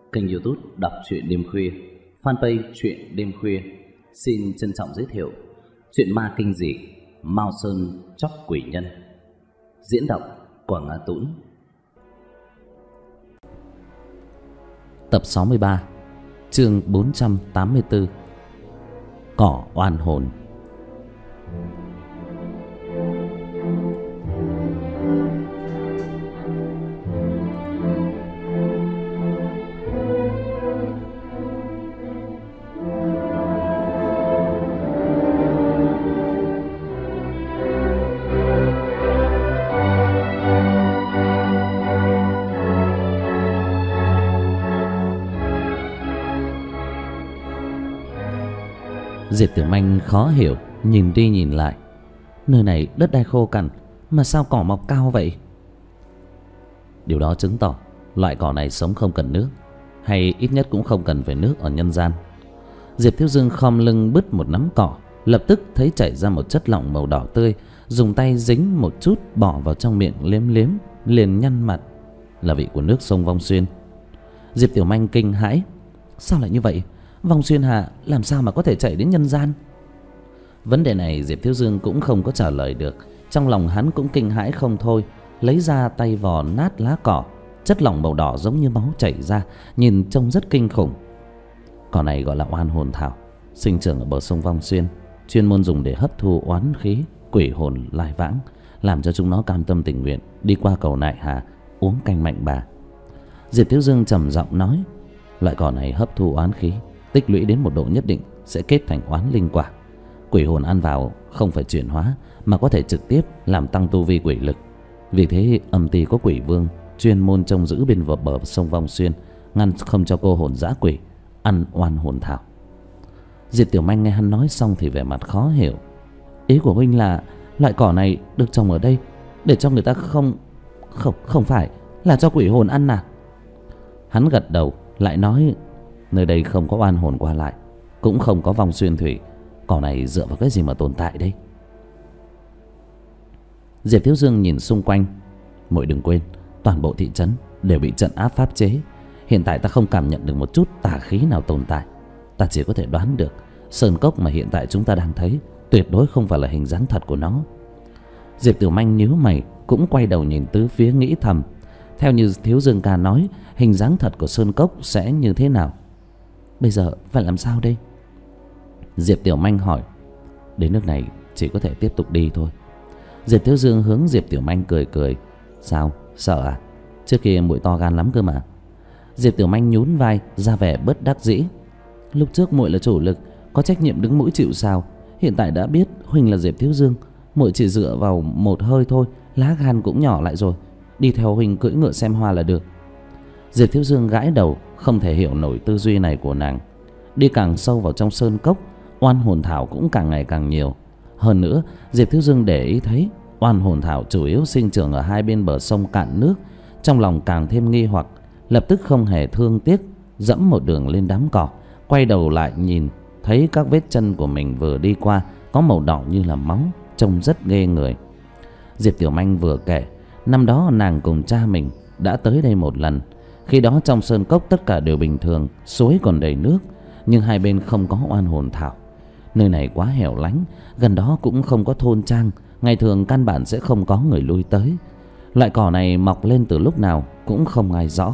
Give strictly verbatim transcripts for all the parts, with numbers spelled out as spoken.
Kênh YouTube đọc truyện đêm khuya, fanpage truyện đêm khuya xin trân trọng giới thiệu truyện ma kinh dị Mao Sơn Chóc Quỷ Nhân. Diễn đọc Quảng Ngã Tũng. Tập sáu mươi ba, chương bốn trăm tám mươi tư. Cỏ oan hồn. Diệp Tiểu Manh khó hiểu, nhìn đi nhìn lại. Nơi này đất đai khô cằn, mà sao cỏ mọc cao vậy? Điều đó chứng tỏ loại cỏ này sống không cần nước, hay ít nhất cũng không cần phải nước ở nhân gian. Diệp Thiếu Dương khom lưng bứt một nắm cỏ, lập tức thấy chảy ra một chất lỏng màu đỏ tươi, dùng tay dính một chút bỏ vào trong miệng liếm liếm, liền nhăn mặt. Là vị của nước sông Vong Xuyên. Diệp Tiểu Manh kinh hãi, sao lại như vậy? Vong Xuyên Hạ làm sao mà có thể chạy đến nhân gian? Vấn đề này Diệp Thiếu Dương cũng không có trả lời được. Trong lòng hắn cũng kinh hãi không thôi, lấy ra tay vò nát lá cỏ. Chất lỏng màu đỏ giống như máu chảy ra, nhìn trông rất kinh khủng. Cỏ này gọi là oan hồn thảo, sinh trưởng ở bờ sông Vong Xuyên, chuyên môn dùng để hấp thu oán khí, quỷ hồn lai vãng, làm cho chúng nó cam tâm tình nguyện đi qua cầu Nại Hà uống canh mạnh bà. Diệp Thiếu Dương trầm giọng nói, loại cỏ này hấp thu oán khí, tích lũy đến một độ nhất định sẽ kết thành oán linh quả. Quỷ hồn ăn vào không phải chuyển hóa, mà có thể trực tiếp làm tăng tu vi quỷ lực. Vì thế âm ty có quỷ vương chuyên môn trông giữ bên bờ, bờ sông Vong Xuyên, ngăn không cho cô hồn dã quỷ ăn oan hồn thảo. Diệp Tiểu Manh nghe hắn nói xong thì vẻ mặt khó hiểu. Ý của huynh là loại cỏ này được trồng ở đây để cho người ta không không không phải là cho quỷ hồn ăn à? Hắn gật đầu lại nói, nơi đây không có oan hồn qua lại, cũng không có vong xuyên thủy. Cỏ này dựa vào cái gì mà tồn tại đây? Diệp Thiếu Dương nhìn xung quanh. Muội đừng quên, toàn bộ thị trấn đều bị trận áp pháp chế. Hiện tại ta không cảm nhận được một chút tà khí nào tồn tại. Ta chỉ có thể đoán được sơn cốc mà hiện tại chúng ta đang thấy tuyệt đối không phải là hình dáng thật của nó. Diệp Tiểu Manh nhíu mày, cũng quay đầu nhìn tứ phía nghĩ thầm, theo như Thiếu Dương ca nói, hình dáng thật của sơn cốc sẽ như thế nào? Bây giờ phải làm sao đây? Diệp Tiểu Manh hỏi. Đến nước này chỉ có thể tiếp tục đi thôi. Diệp Thiếu Dương hướng Diệp Tiểu Manh cười cười. Sao, sợ à? Trước kia muội to gan lắm cơ mà. Diệp Tiểu Manh nhún vai, ra vẻ bất đắc dĩ. Lúc trước muội là chủ lực, có trách nhiệm đứng mũi chịu sào. Hiện tại đã biết huynh là Diệp Thiếu Dương, muội chỉ dựa vào một hơi thôi, lá gan cũng nhỏ lại rồi. Đi theo huynh cưỡi ngựa xem hoa là được. Diệp Thiếu Dương gãi đầu, không thể hiểu nổi tư duy này của nàng. Đi càng sâu vào trong sơn cốc, oan hồn thảo cũng càng ngày càng nhiều. Hơn nữa, Diệp Thiếu Dương để ý thấy oan hồn thảo chủ yếu sinh trưởng ở hai bên bờ sông cạn nước. Trong lòng càng thêm nghi hoặc, lập tức không hề thương tiếc dẫm một đường lên đám cỏ, quay đầu lại nhìn, thấy các vết chân của mình vừa đi qua có màu đỏ như là máu, trông rất ghê người. Diệp Tiểu Manh vừa kể, năm đó nàng cùng cha mình đã tới đây một lần. Khi đó trong sơn cốc tất cả đều bình thường, suối còn đầy nước, nhưng hai bên không có oan hồn thảo. Nơi này quá hẻo lánh, gần đó cũng không có thôn trang, ngày thường căn bản sẽ không có người lui tới. Loại cỏ này mọc lên từ lúc nào cũng không ai rõ.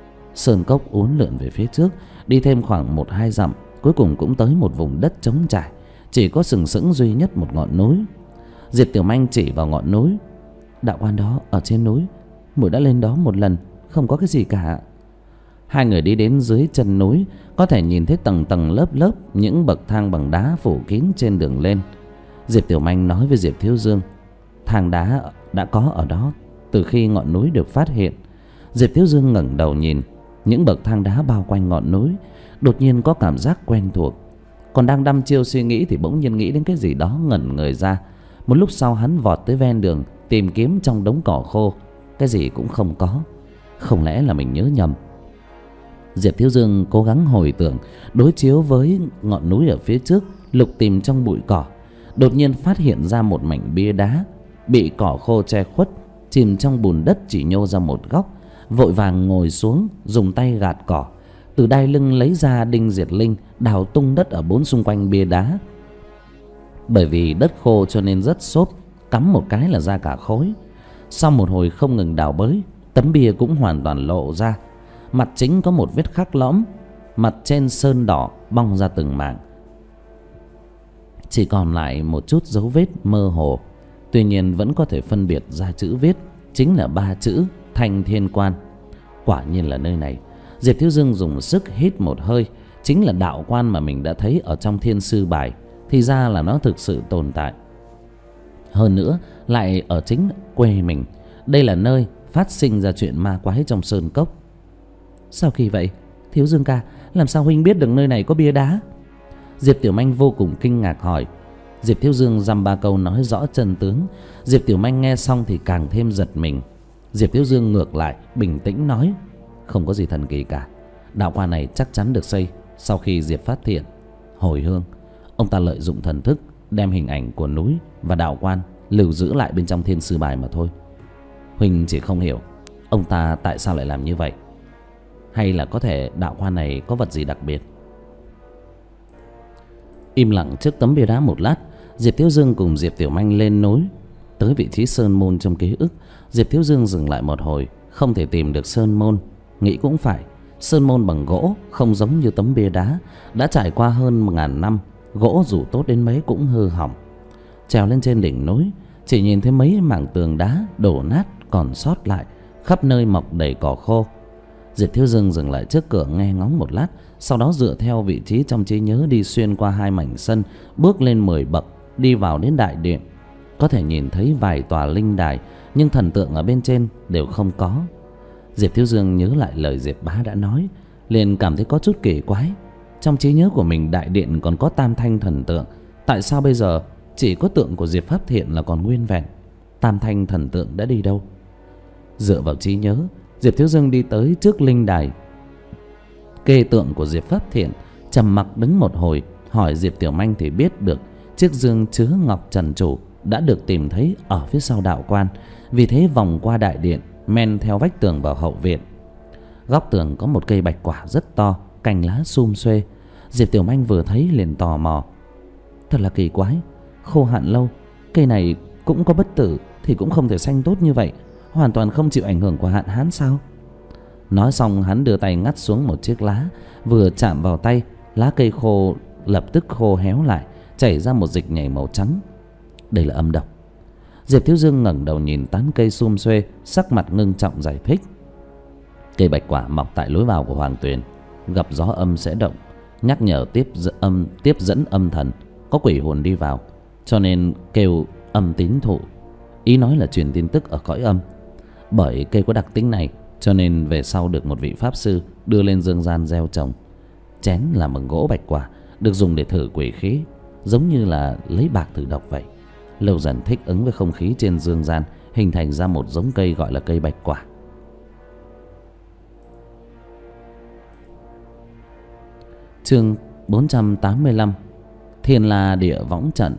Sơn cốc uốn lượn về phía trước, đi thêm khoảng một hai dặm, cuối cùng cũng tới một vùng đất trống trải, chỉ có sừng sững duy nhất một ngọn núi. Diệp Tiểu Manh chỉ vào ngọn núi. Đạo quan đó ở trên núi, muội đã lên đó một lần, không có cái gì cả. Hai người đi đến dưới chân núi, có thể nhìn thấy tầng tầng lớp lớp những bậc thang bằng đá phủ kín trên đường lên. Diệp Tiểu Manh nói với Diệp Thiếu Dương, thang đá đã có ở đó từ khi ngọn núi được phát hiện. Diệp Thiếu Dương ngẩng đầu nhìn những bậc thang đá bao quanh ngọn núi, đột nhiên có cảm giác quen thuộc. Còn đang đăm chiêu suy nghĩ thì bỗng nhiên nghĩ đến cái gì đó, ngẩn người ra. Một lúc sau hắn vọt tới ven đường, tìm kiếm trong đống cỏ khô, cái gì cũng không có. Không lẽ là mình nhớ nhầm? Diệp Thiếu Dương cố gắng hồi tưởng, đối chiếu với ngọn núi ở phía trước, lục tìm trong bụi cỏ. Đột nhiên phát hiện ra một mảnh bia đá bị cỏ khô che khuất, chìm trong bùn đất chỉ nhô ra một góc. Vội vàng ngồi xuống, dùng tay gạt cỏ, từ đai lưng lấy ra đinh diệt linh, đào tung đất ở bốn xung quanh bia đá. Bởi vì đất khô cho nên rất xốp, cắm một cái là ra cả khối. Sau một hồi không ngừng đào bới, tấm bia cũng hoàn toàn lộ ra. Mặt chính có một vết khắc lõm, mặt trên sơn đỏ bong ra từng mảng, chỉ còn lại một chút dấu vết mơ hồ. Tuy nhiên vẫn có thể phân biệt ra chữ viết, chính là ba chữ Thanh Thiên Quan. Quả nhiên là nơi này. Diệp Thiếu Dương dùng sức hít một hơi. Chính là đạo quan mà mình đã thấy ở trong Thiên Sư Bài. Thì ra là nó thực sự tồn tại. Hơn nữa lại ở chính quê mình. Đây là nơi phát sinh ra chuyện ma quái trong sơn cốc. Sao kỳ vậy? Thiếu Dương ca, làm sao huynh biết được nơi này có bia đá? Diệp Tiểu Manh vô cùng kinh ngạc hỏi. Diệp Thiếu Dương dăm ba câu nói rõ chân tướng. Diệp Tiểu Manh nghe xong thì càng thêm giật mình. Diệp Thiếu Dương ngược lại bình tĩnh nói, không có gì thần kỳ cả. Đạo quan này chắc chắn được xây sau khi Diệp Phát Thiện hồi hương. Ông ta lợi dụng thần thức đem hình ảnh của núi và đạo quan lưu giữ lại bên trong Thiên Sư Bài mà thôi. Huỳnh chỉ không hiểu ông ta tại sao lại làm như vậy. Hay là có thể đạo quan này có vật gì đặc biệt? Im lặng trước tấm bia đá một lát, Diệp Thiếu Dương cùng Diệp Tiểu Manh lên núi. Tới vị trí sơn môn trong ký ức, Diệp Thiếu Dương dừng lại một hồi, không thể tìm được sơn môn. Nghĩ cũng phải, sơn môn bằng gỗ không giống như tấm bia đá, đã trải qua hơn một ngàn năm, gỗ dù tốt đến mấy cũng hư hỏng. Trèo lên trên đỉnh núi, chỉ nhìn thấy mấy mảng tường đá đổ nát còn sót lại, khắp nơi mọc đầy cỏ khô. Diệp Thiếu Dương dừng lại trước cửa nghe ngóng một lát, sau đó dựa theo vị trí trong trí nhớ đi xuyên qua hai mảnh sân, bước lên mười bậc, đi vào đến đại điện. Có thể nhìn thấy vài tòa linh đài, nhưng thần tượng ở bên trên đều không có. Diệp Thiếu Dương nhớ lại lời Diệp Bá đã nói, liền cảm thấy có chút kỳ quái. Trong trí nhớ của mình đại điện còn có tam thanh thần tượng, tại sao bây giờ chỉ có tượng của Diệp Pháp Thiện là còn nguyên vẹn? Tam thanh thần tượng đã đi đâu? Dựa vào trí nhớ, Diệp Thiếu Dương đi tới trước linh đài kê tượng của Diệp Pháp Thiện, trầm mặc đứng một hồi, hỏi Diệp Tiểu Manh thì biết được chiếc dương chứa ngọc trần chủ đã được tìm thấy ở phía sau đạo quan. Vì thế vòng qua đại điện, men theo vách tường vào hậu viện. Góc tường có một cây bạch quả rất to, cành lá sum xuê. Diệp Tiểu Manh vừa thấy liền tò mò. Thật là kỳ quái, khô hạn lâu, cây này cũng có bất tử thì cũng không thể xanh tốt như vậy, hoàn toàn không chịu ảnh hưởng của hạn hán sao? Nói xong hắn đưa tay ngắt xuống một chiếc lá, vừa chạm vào tay, lá cây khô lập tức khô héo lại, chảy ra một dịch nhảy màu trắng. Đây là âm độc. Diệp Thiếu Dương ngẩng đầu nhìn tán cây sum xuê, sắc mặt ngưng trọng giải thích. Cây bạch quả mọc tại lối vào của Hoàng Tuyền, gặp gió âm sẽ động, nhắc nhở tiếp dẫn âm tiếp dẫn âm thần, có quỷ hồn đi vào, cho nên kêu âm tín thụ. Ý nói là truyền tin tức ở cõi âm. Bởi cây có đặc tính này, cho nên về sau được một vị pháp sư đưa lên dương gian gieo trồng. Chén làm bằng gỗ bạch quả, được dùng để thử quỷ khí, giống như là lấy bạc thử độc vậy. Lâu dần thích ứng với không khí trên dương gian, hình thành ra một giống cây gọi là cây bạch quả. Chương bốn trăm tám mươi lăm, Thiên La Địa Võng Trận.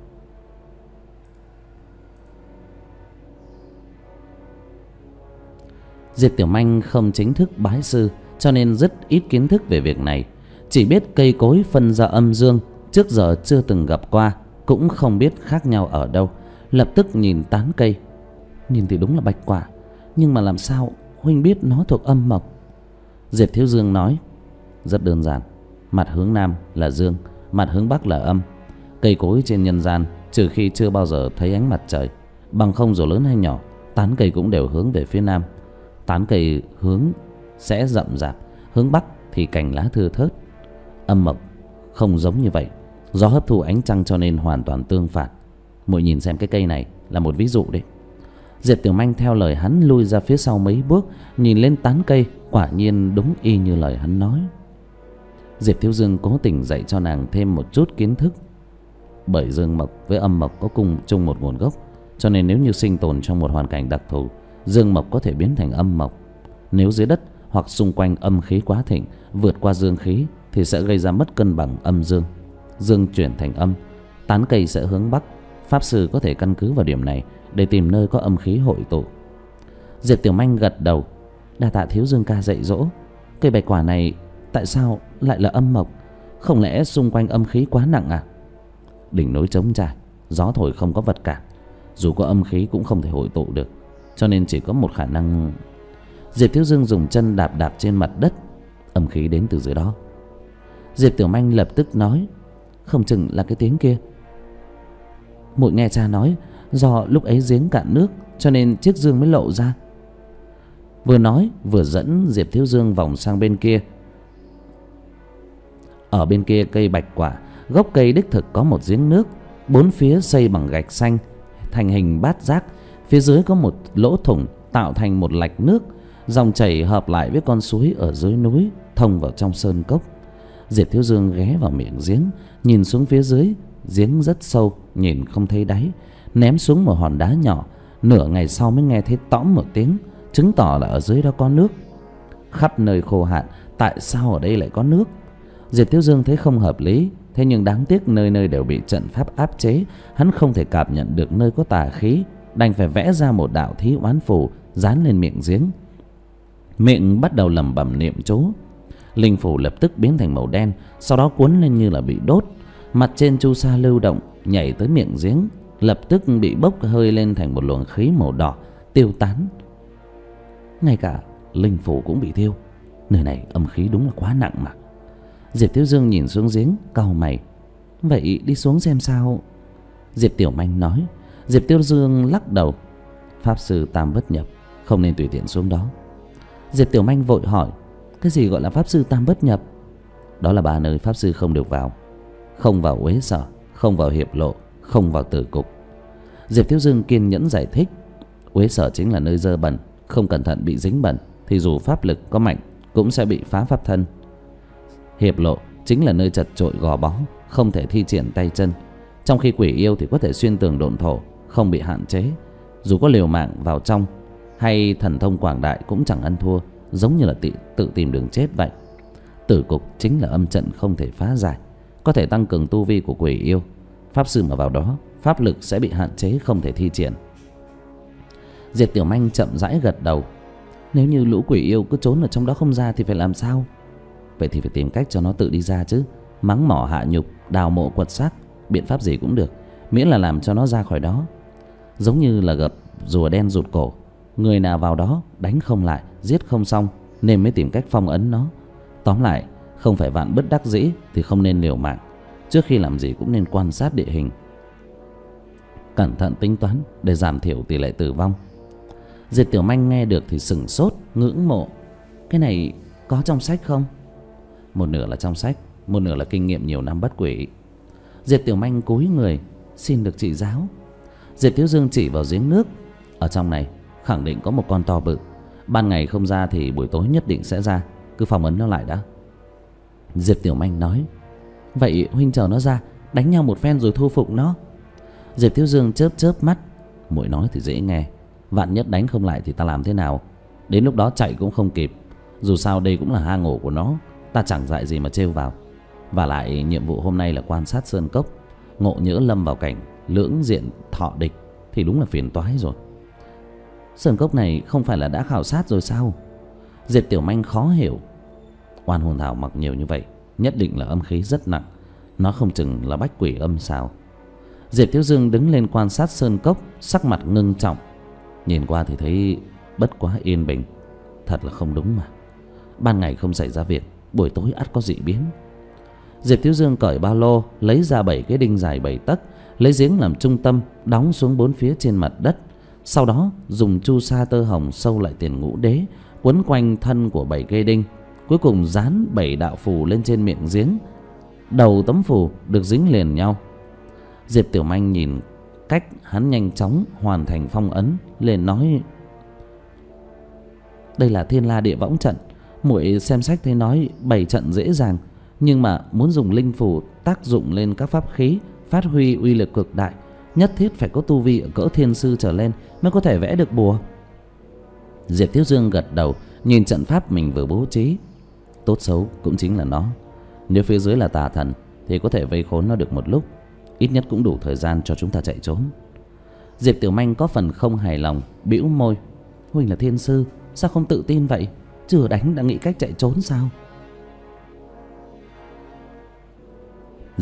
Diệp Tiểu Manh không chính thức bái sư, cho nên rất ít kiến thức về việc này. Chỉ biết cây cối phân ra âm dương, trước giờ chưa từng gặp qua, cũng không biết khác nhau ở đâu. Lập tức nhìn tán cây. Nhìn thì đúng là bạch quả, nhưng mà làm sao huynh biết nó thuộc âm mộc? Diệp Thiếu Dương nói, rất đơn giản. Mặt hướng nam là dương, mặt hướng bắc là âm. Cây cối trên nhân gian, trừ khi chưa bao giờ thấy ánh mặt trời, bằng không dù lớn hay nhỏ, tán cây cũng đều hướng về phía nam. Tán cây hướng sẽ rậm rạp, hướng bắc thì cành lá thưa thớt. Âm mộc không giống như vậy, do hấp thụ ánh trăng cho nên hoàn toàn tương phản. Muội nhìn xem cái cây này là một ví dụ đấy. Diệp Tiểu Manh theo lời hắn lui ra phía sau mấy bước, nhìn lên tán cây, quả nhiên đúng y như lời hắn nói. Diệp Thiếu Dương cố tình dạy cho nàng thêm một chút kiến thức. Bởi dương mộc với âm mộc có cùng chung một nguồn gốc, cho nên nếu như sinh tồn trong một hoàn cảnh đặc thù, dương mộc có thể biến thành âm mộc. Nếu dưới đất hoặc xung quanh âm khí quá thịnh, vượt qua dương khí thì sẽ gây ra mất cân bằng âm dương. Dương chuyển thành âm, tán cây sẽ hướng bắc. Pháp sư có thể căn cứ vào điểm này để tìm nơi có âm khí hội tụ. Diệp Tiểu Manh gật đầu, đa tạ Thiếu Dương ca dạy dỗ. Cây bạch quả này tại sao lại là âm mộc? Không lẽ xung quanh âm khí quá nặng à? Đỉnh núi trống trải, gió thổi không có vật cản, dù có âm khí cũng không thể hội tụ được, cho nên chỉ có một khả năng. Diệp Thiếu Dương dùng chân đạp đạp trên mặt đất. Âm khí đến từ dưới đó. Diệp Tiểu Manh lập tức nói, không chừng là cái tiếng kia. Muội nghe cha nói, do lúc ấy giếng cạn nước cho nên chiếc dương mới lộ ra. Vừa nói vừa dẫn Diệp Thiếu Dương vòng sang bên kia. Ở bên kia cây bạch quả, gốc cây đích thực có một giếng nước, bốn phía xây bằng gạch xanh thành hình bát giác. Phía dưới có một lỗ thủng tạo thành một lạch nước, dòng chảy hợp lại với con suối ở dưới núi thông vào trong sơn cốc. Diệp Thiếu Dương ghé vào miệng giếng, nhìn xuống phía dưới. Giếng rất sâu, nhìn không thấy đáy. Ném xuống một hòn đá nhỏ, nửa ngày sau mới nghe thấy tõm một tiếng, chứng tỏ là ở dưới đó có nước. Khắp nơi khô hạn, tại sao ở đây lại có nước? Diệp Thiếu Dương thấy không hợp lý. Thế nhưng đáng tiếc nơi nơi đều bị trận pháp áp chế, hắn không thể cảm nhận được nơi có tà khí, đành phải vẽ ra một đạo thí oán phù dán lên miệng giếng. Miệng bắt đầu lẩm bẩm niệm chú. Linh phù lập tức biến thành màu đen, sau đó cuốn lên như là bị đốt. Mặt trên chu sa lưu động nhảy tới miệng giếng, lập tức bị bốc hơi lên thành một luồng khí màu đỏ tiêu tán. Ngay cả linh phù cũng bị thiêu. Nơi này âm khí đúng là quá nặng mà. Diệp Thiếu Dương nhìn xuống giếng, cau mày. Vậy đi xuống xem sao? Diệp Tiểu Manh nói. Diệp Tiêu Dương lắc đầu. Pháp sư tam bất nhập, không nên tùy tiện xuống đó. Diệp Tiểu Manh vội hỏi, cái gì gọi là pháp sư tam bất nhập? Đó là ba nơi pháp sư không được vào. Không vào Uế Sở, không vào Hiệp Lộ, không vào Tử Cục. Diệp Thiếu Dương kiên nhẫn giải thích. Uế Sở chính là nơi dơ bẩn, không cẩn thận bị dính bẩn thì dù pháp lực có mạnh cũng sẽ bị phá pháp thân. Hiệp Lộ chính là nơi chật chội gò bó, không thể thi triển tay chân, trong khi quỷ yêu thì có thể xuyên tường độn thổ, không bị hạn chế. Dù có liều mạng vào trong hay thần thông quảng đại cũng chẳng ăn thua, giống như là tự, tự tìm đường chết vậy. Tử Cục chính là âm trận không thể phá giải, có thể tăng cường tu vi của quỷ yêu. Pháp sư mà vào đó, pháp lực sẽ bị hạn chế, không thể thi triển. Diệp Tiểu Manh chậm rãi gật đầu. Nếu như lũ quỷ yêu cứ trốn ở trong đó không ra thì phải làm sao? Vậy thì phải tìm cách cho nó tự đi ra chứ. Mắng mỏ hạ nhục, đào mộ quật xác, biện pháp gì cũng được, miễn là làm cho nó ra khỏi đó. Giống như là gặp rùa đen rụt cổ, người nào vào đó đánh không lại, giết không xong, nên mới tìm cách phong ấn nó. Tóm lại, không phải vạn bất đắc dĩ thì không nên liều mạng. Trước khi làm gì cũng nên quan sát địa hình, cẩn thận tính toán để giảm thiểu tỷ lệ tử vong. Diệp Tiểu Manh nghe được thì sửng sốt, ngưỡng mộ. Cái này có trong sách không? Một nửa là trong sách, một nửa là kinh nghiệm nhiều năm bắt quỷ. Diệp Tiểu Manh cúi người, xin được chỉ giáo. Diệp Thiếu Dương chỉ vào giếng nước. Ở trong này khẳng định có một con to bự, ban ngày không ra thì buổi tối nhất định sẽ ra, cứ phong ấn nó lại đã. Diệp Tiểu Manh nói. Vậy huynh chờ nó ra, đánh nhau một phen rồi thu phục nó. Diệp Thiếu Dương chớp chớp mắt. Muội nói thì dễ nghe, vạn nhất đánh không lại thì ta làm thế nào? Đến lúc đó chạy cũng không kịp. Dù sao đây cũng là hang ổ của nó, ta chẳng dại gì mà trêu vào. Và lại nhiệm vụ hôm nay là quan sát sơn cốc, ngộ nhỡ lâm vào cảnh lưỡng diện thọ địch thì đúng là phiền toái rồi. Sơn cốc này không phải là đã khảo sát rồi sao? Diệp Tiểu Manh khó hiểu. Oan hồn thảo mặc nhiều như vậy, nhất định là âm khí rất nặng, nó không chừng là bách quỷ âm sao? Diệp Thiếu Dương đứng lên quan sát sơn cốc, sắc mặt ngưng trọng. Nhìn qua thì thấy bất quá yên bình, thật là không đúng mà. Ban ngày không xảy ra việc, buổi tối ắt có dị biến. Diệp Thiếu Dương cởi ba lô, lấy ra bảy cái đinh dài bảy tấc, lấy giếng làm trung tâm, đóng xuống bốn phía trên mặt đất. Sau đó dùng chu sa tơ hồng sâu lại tiền ngũ đế, quấn quanh thân của bảy cây đinh. Cuối cùng dán bảy đạo phù lên trên miệng giếng. Đầu tấm phù được dính liền nhau. Diệp Tiểu Manh nhìn cách hắn nhanh chóng hoàn thành phong ấn, liền nói. Đây là Thiên La Địa Võng trận. Muội xem sách thấy nói bày trận dễ dàng, nhưng mà muốn dùng linh phù tác dụng lên các pháp khí, phát huy uy lực cực đại, nhất thiết phải có tu vi ở cỡ thiên sư trở lên mới có thể vẽ được bùa. Diệp Thiếu Dương gật đầu, nhìn trận pháp mình vừa bố trí. Tốt xấu cũng chính là nó. Nếu phía dưới là tà thần thì có thể vây khốn nó được một lúc, ít nhất cũng đủ thời gian cho chúng ta chạy trốn. Diệp Tiểu Manh có phần không hài lòng, bĩu môi. Huynh là thiên sư, sao không tự tin vậy? Chưa đánh đã nghĩ cách chạy trốn sao?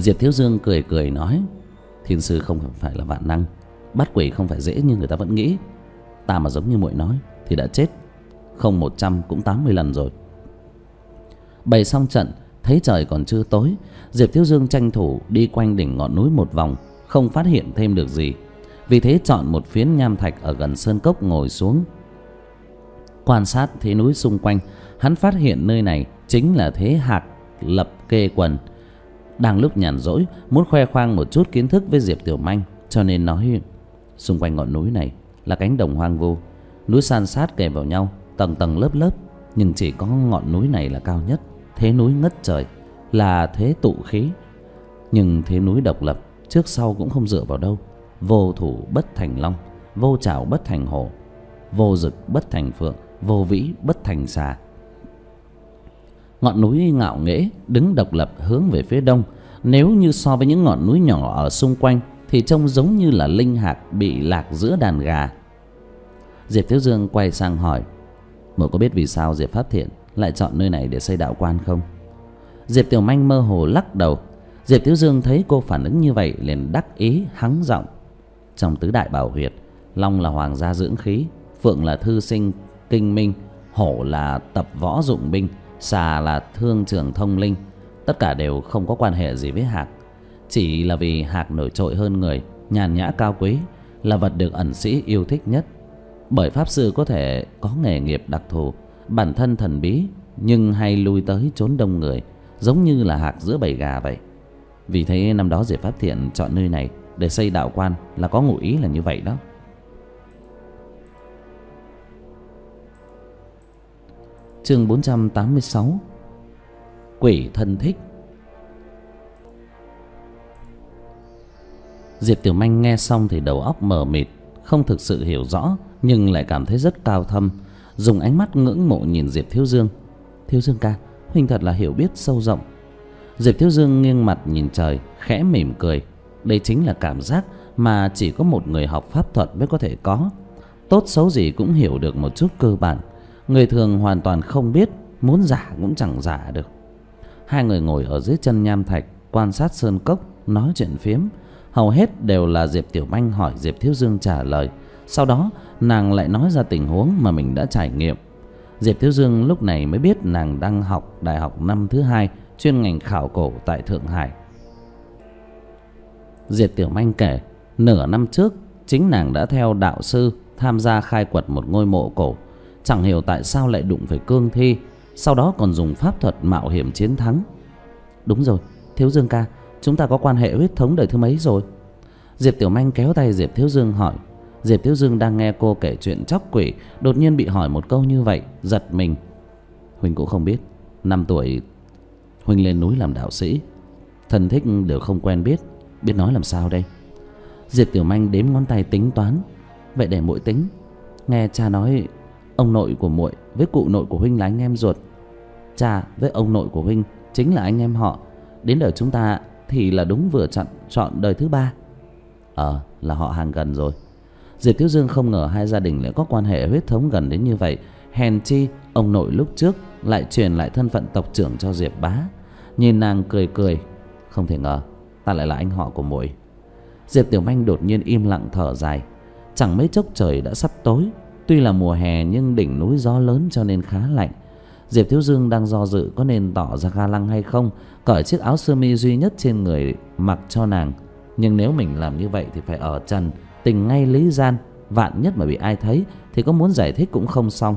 Diệp Thiếu Dương cười cười nói: Thiên sư không phải là vạn năng, bắt quỷ không phải dễ như người ta vẫn nghĩ. Ta mà giống như muội nói thì đã chết không một trăm cũng tám mươi lần rồi. Bày xong trận, thấy trời còn chưa tối, Diệp Thiếu Dương tranh thủ đi quanh đỉnh ngọn núi một vòng, không phát hiện thêm được gì. Vì thế chọn một phiến nham thạch ở gần sơn cốc ngồi xuống, quan sát thế núi xung quanh. Hắn phát hiện nơi này chính là thế Hạc Lập Kê Quần. Đang lúc nhàn rỗi muốn khoe khoang một chút kiến thức với Diệp Tiểu Manh, cho nên nói: xung quanh ngọn núi này là cánh đồng hoang vu, núi san sát kề vào nhau, tầng tầng lớp lớp, nhưng chỉ có ngọn núi này là cao nhất. Thế núi ngất trời, là thế tụ khí. Nhưng thế núi độc lập, trước sau cũng không dựa vào đâu. Vô thủ bất thành long, vô trảo bất thành hổ, vô dực bất thành phượng, vô vĩ bất thành xà. Ngọn núi ngạo nghễ đứng độc lập hướng về phía đông. Nếu như so với những ngọn núi nhỏ ở xung quanh thì trông giống như là linh hạc bị lạc giữa đàn gà. Diệp Thiếu Dương quay sang hỏi: Muội có biết vì sao Diệp Pháp Thiện lại chọn nơi này để xây đạo quan không? Diệp Tiểu Manh mơ hồ lắc đầu. Diệp Thiếu Dương thấy cô phản ứng như vậy liền đắc ý hắng giọng: Trong tứ đại bảo huyệt, long là hoàng gia dưỡng khí, phượng là thư sinh kinh minh, hổ là tập võ dụng binh, xà là thương trường thông linh. Tất cả đều không có quan hệ gì với Hạc. Chỉ là vì Hạc nổi trội hơn người, nhàn nhã cao quý, là vật được ẩn sĩ yêu thích nhất. Bởi pháp sư có thể có nghề nghiệp đặc thù, bản thân thần bí, nhưng hay lui tới chốn đông người, giống như là Hạc giữa bầy gà vậy. Vì thế năm đó Diệp Pháp Thiện chọn nơi này để xây đạo quan là có ngụ ý là như vậy đó. Chương bốn trăm tám mươi sáu. Quỷ thân thích. Diệp Tiểu Manh nghe xong thì đầu óc mờ mịt, không thực sự hiểu rõ, nhưng lại cảm thấy rất cao thâm. Dùng ánh mắt ngưỡng mộ nhìn Diệp Thiếu Dương: Thiếu Dương ca, huynh thật là hiểu biết sâu rộng. Diệp Thiếu Dương nghiêng mặt nhìn trời, khẽ mỉm cười. Đây chính là cảm giác mà chỉ có một người học pháp thuật mới có thể có. Tốt xấu gì cũng hiểu được một chút cơ bản, người thường hoàn toàn không biết, muốn giả cũng chẳng giả được. Hai người ngồi ở dưới chân nham thạch, quan sát sơn cốc, nói chuyện phiếm. Hầu hết đều là Diệp Tiểu Manh hỏi Diệp Thiếu Dương trả lời. Sau đó nàng lại nói ra tình huống mà mình đã trải nghiệm. Diệp Thiếu Dương lúc này mới biết nàng đang học đại học năm thứ hai, chuyên ngành khảo cổ tại Thượng Hải. Diệp Tiểu Manh kể, nửa năm trước chính nàng đã theo đạo sư tham gia khai quật một ngôi mộ cổ. Chẳng hiểu tại sao lại đụng phải cương thi, sau đó còn dùng pháp thuật mạo hiểm chiến thắng. Đúng rồi, Thiếu Dương ca, chúng ta có quan hệ huyết thống đời thứ mấy rồi? Diệp Tiểu Manh kéo tay Diệp Thiếu Dương hỏi. Diệp Thiếu Dương đang nghe cô kể chuyện chóc quỷ, đột nhiên bị hỏi một câu như vậy, giật mình. Huynh cũng không biết, năm tuổi huynh lên núi làm đạo sĩ, thân thích đều không quen biết, biết nói làm sao đây? Diệp Tiểu Manh đếm ngón tay tính toán. Vậy để muội tính. Nghe cha nói ông nội của muội với cụ nội của huynh là anh em ruột, cha với ông nội của huynh chính là anh em họ. Đến đời chúng ta thì là đúng vừa chọn chọn đời thứ ba. Ờ, là họ hàng gần rồi. Diệp Thiếu Dương không ngờ hai gia đình lại có quan hệ huyết thống gần đến như vậy. Hèn chi ông nội lúc trước lại truyền lại thân phận tộc trưởng cho Diệp bá. Nhìn nàng cười cười, không thể ngờ ta lại là anh họ của muội. Diệp Tiểu Manh đột nhiên im lặng thở dài. Chẳng mấy chốc trời đã sắp tối. Tuy là mùa hè nhưng đỉnh núi gió lớn cho nên khá lạnh. Diệp Thiếu Dương đang do dự có nên tỏ ra ga lăng hay không, cởi chiếc áo sơ mi duy nhất trên người mặc cho nàng. Nhưng nếu mình làm như vậy thì phải ở trần, tình ngay lý gian, vạn nhất mà bị ai thấy thì có muốn giải thích cũng không xong.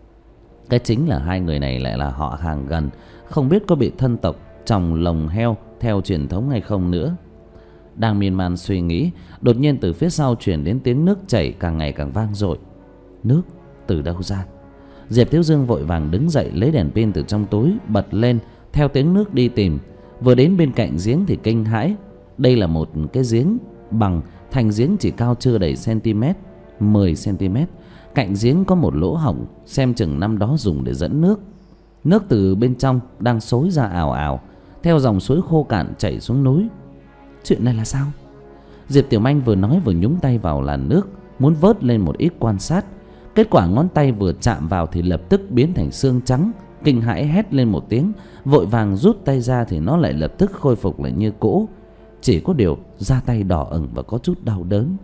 Cái chính là hai người này lại là họ hàng gần, không biết có bị thân tộc trồng lồng heo theo truyền thống hay không nữa. Đang miên man suy nghĩ, đột nhiên từ phía sau truyền đến tiếng nước chảy càng ngày càng vang dội. Nước từ đâu ra? Diệp Thiếu Dương vội vàng đứng dậy lấy đèn pin từ trong túi bật lên, theo tiếng nước đi tìm. Vừa đến bên cạnh giếng thì kinh hãi. Đây là một cái giếng bằng, thành giếng chỉ cao chưa đầy cm, mười cm. Cạnh giếng có một lỗ hổng, xem chừng năm đó dùng để dẫn nước. Nước từ bên trong đang xối ra ào ào, theo dòng suối khô cạn chảy xuống núi. Chuyện này là sao? Diệp Tiểu Manh vừa nói vừa nhúng tay vào làn nước, muốn vớt lên một ít quan sát. Kết quả ngón tay vừa chạm vào thì lập tức biến thành xương trắng, kinh hãi hét lên một tiếng, vội vàng rút tay ra thì nó lại lập tức khôi phục lại như cũ. Chỉ có điều da tay đỏ ửng và có chút đau đớn.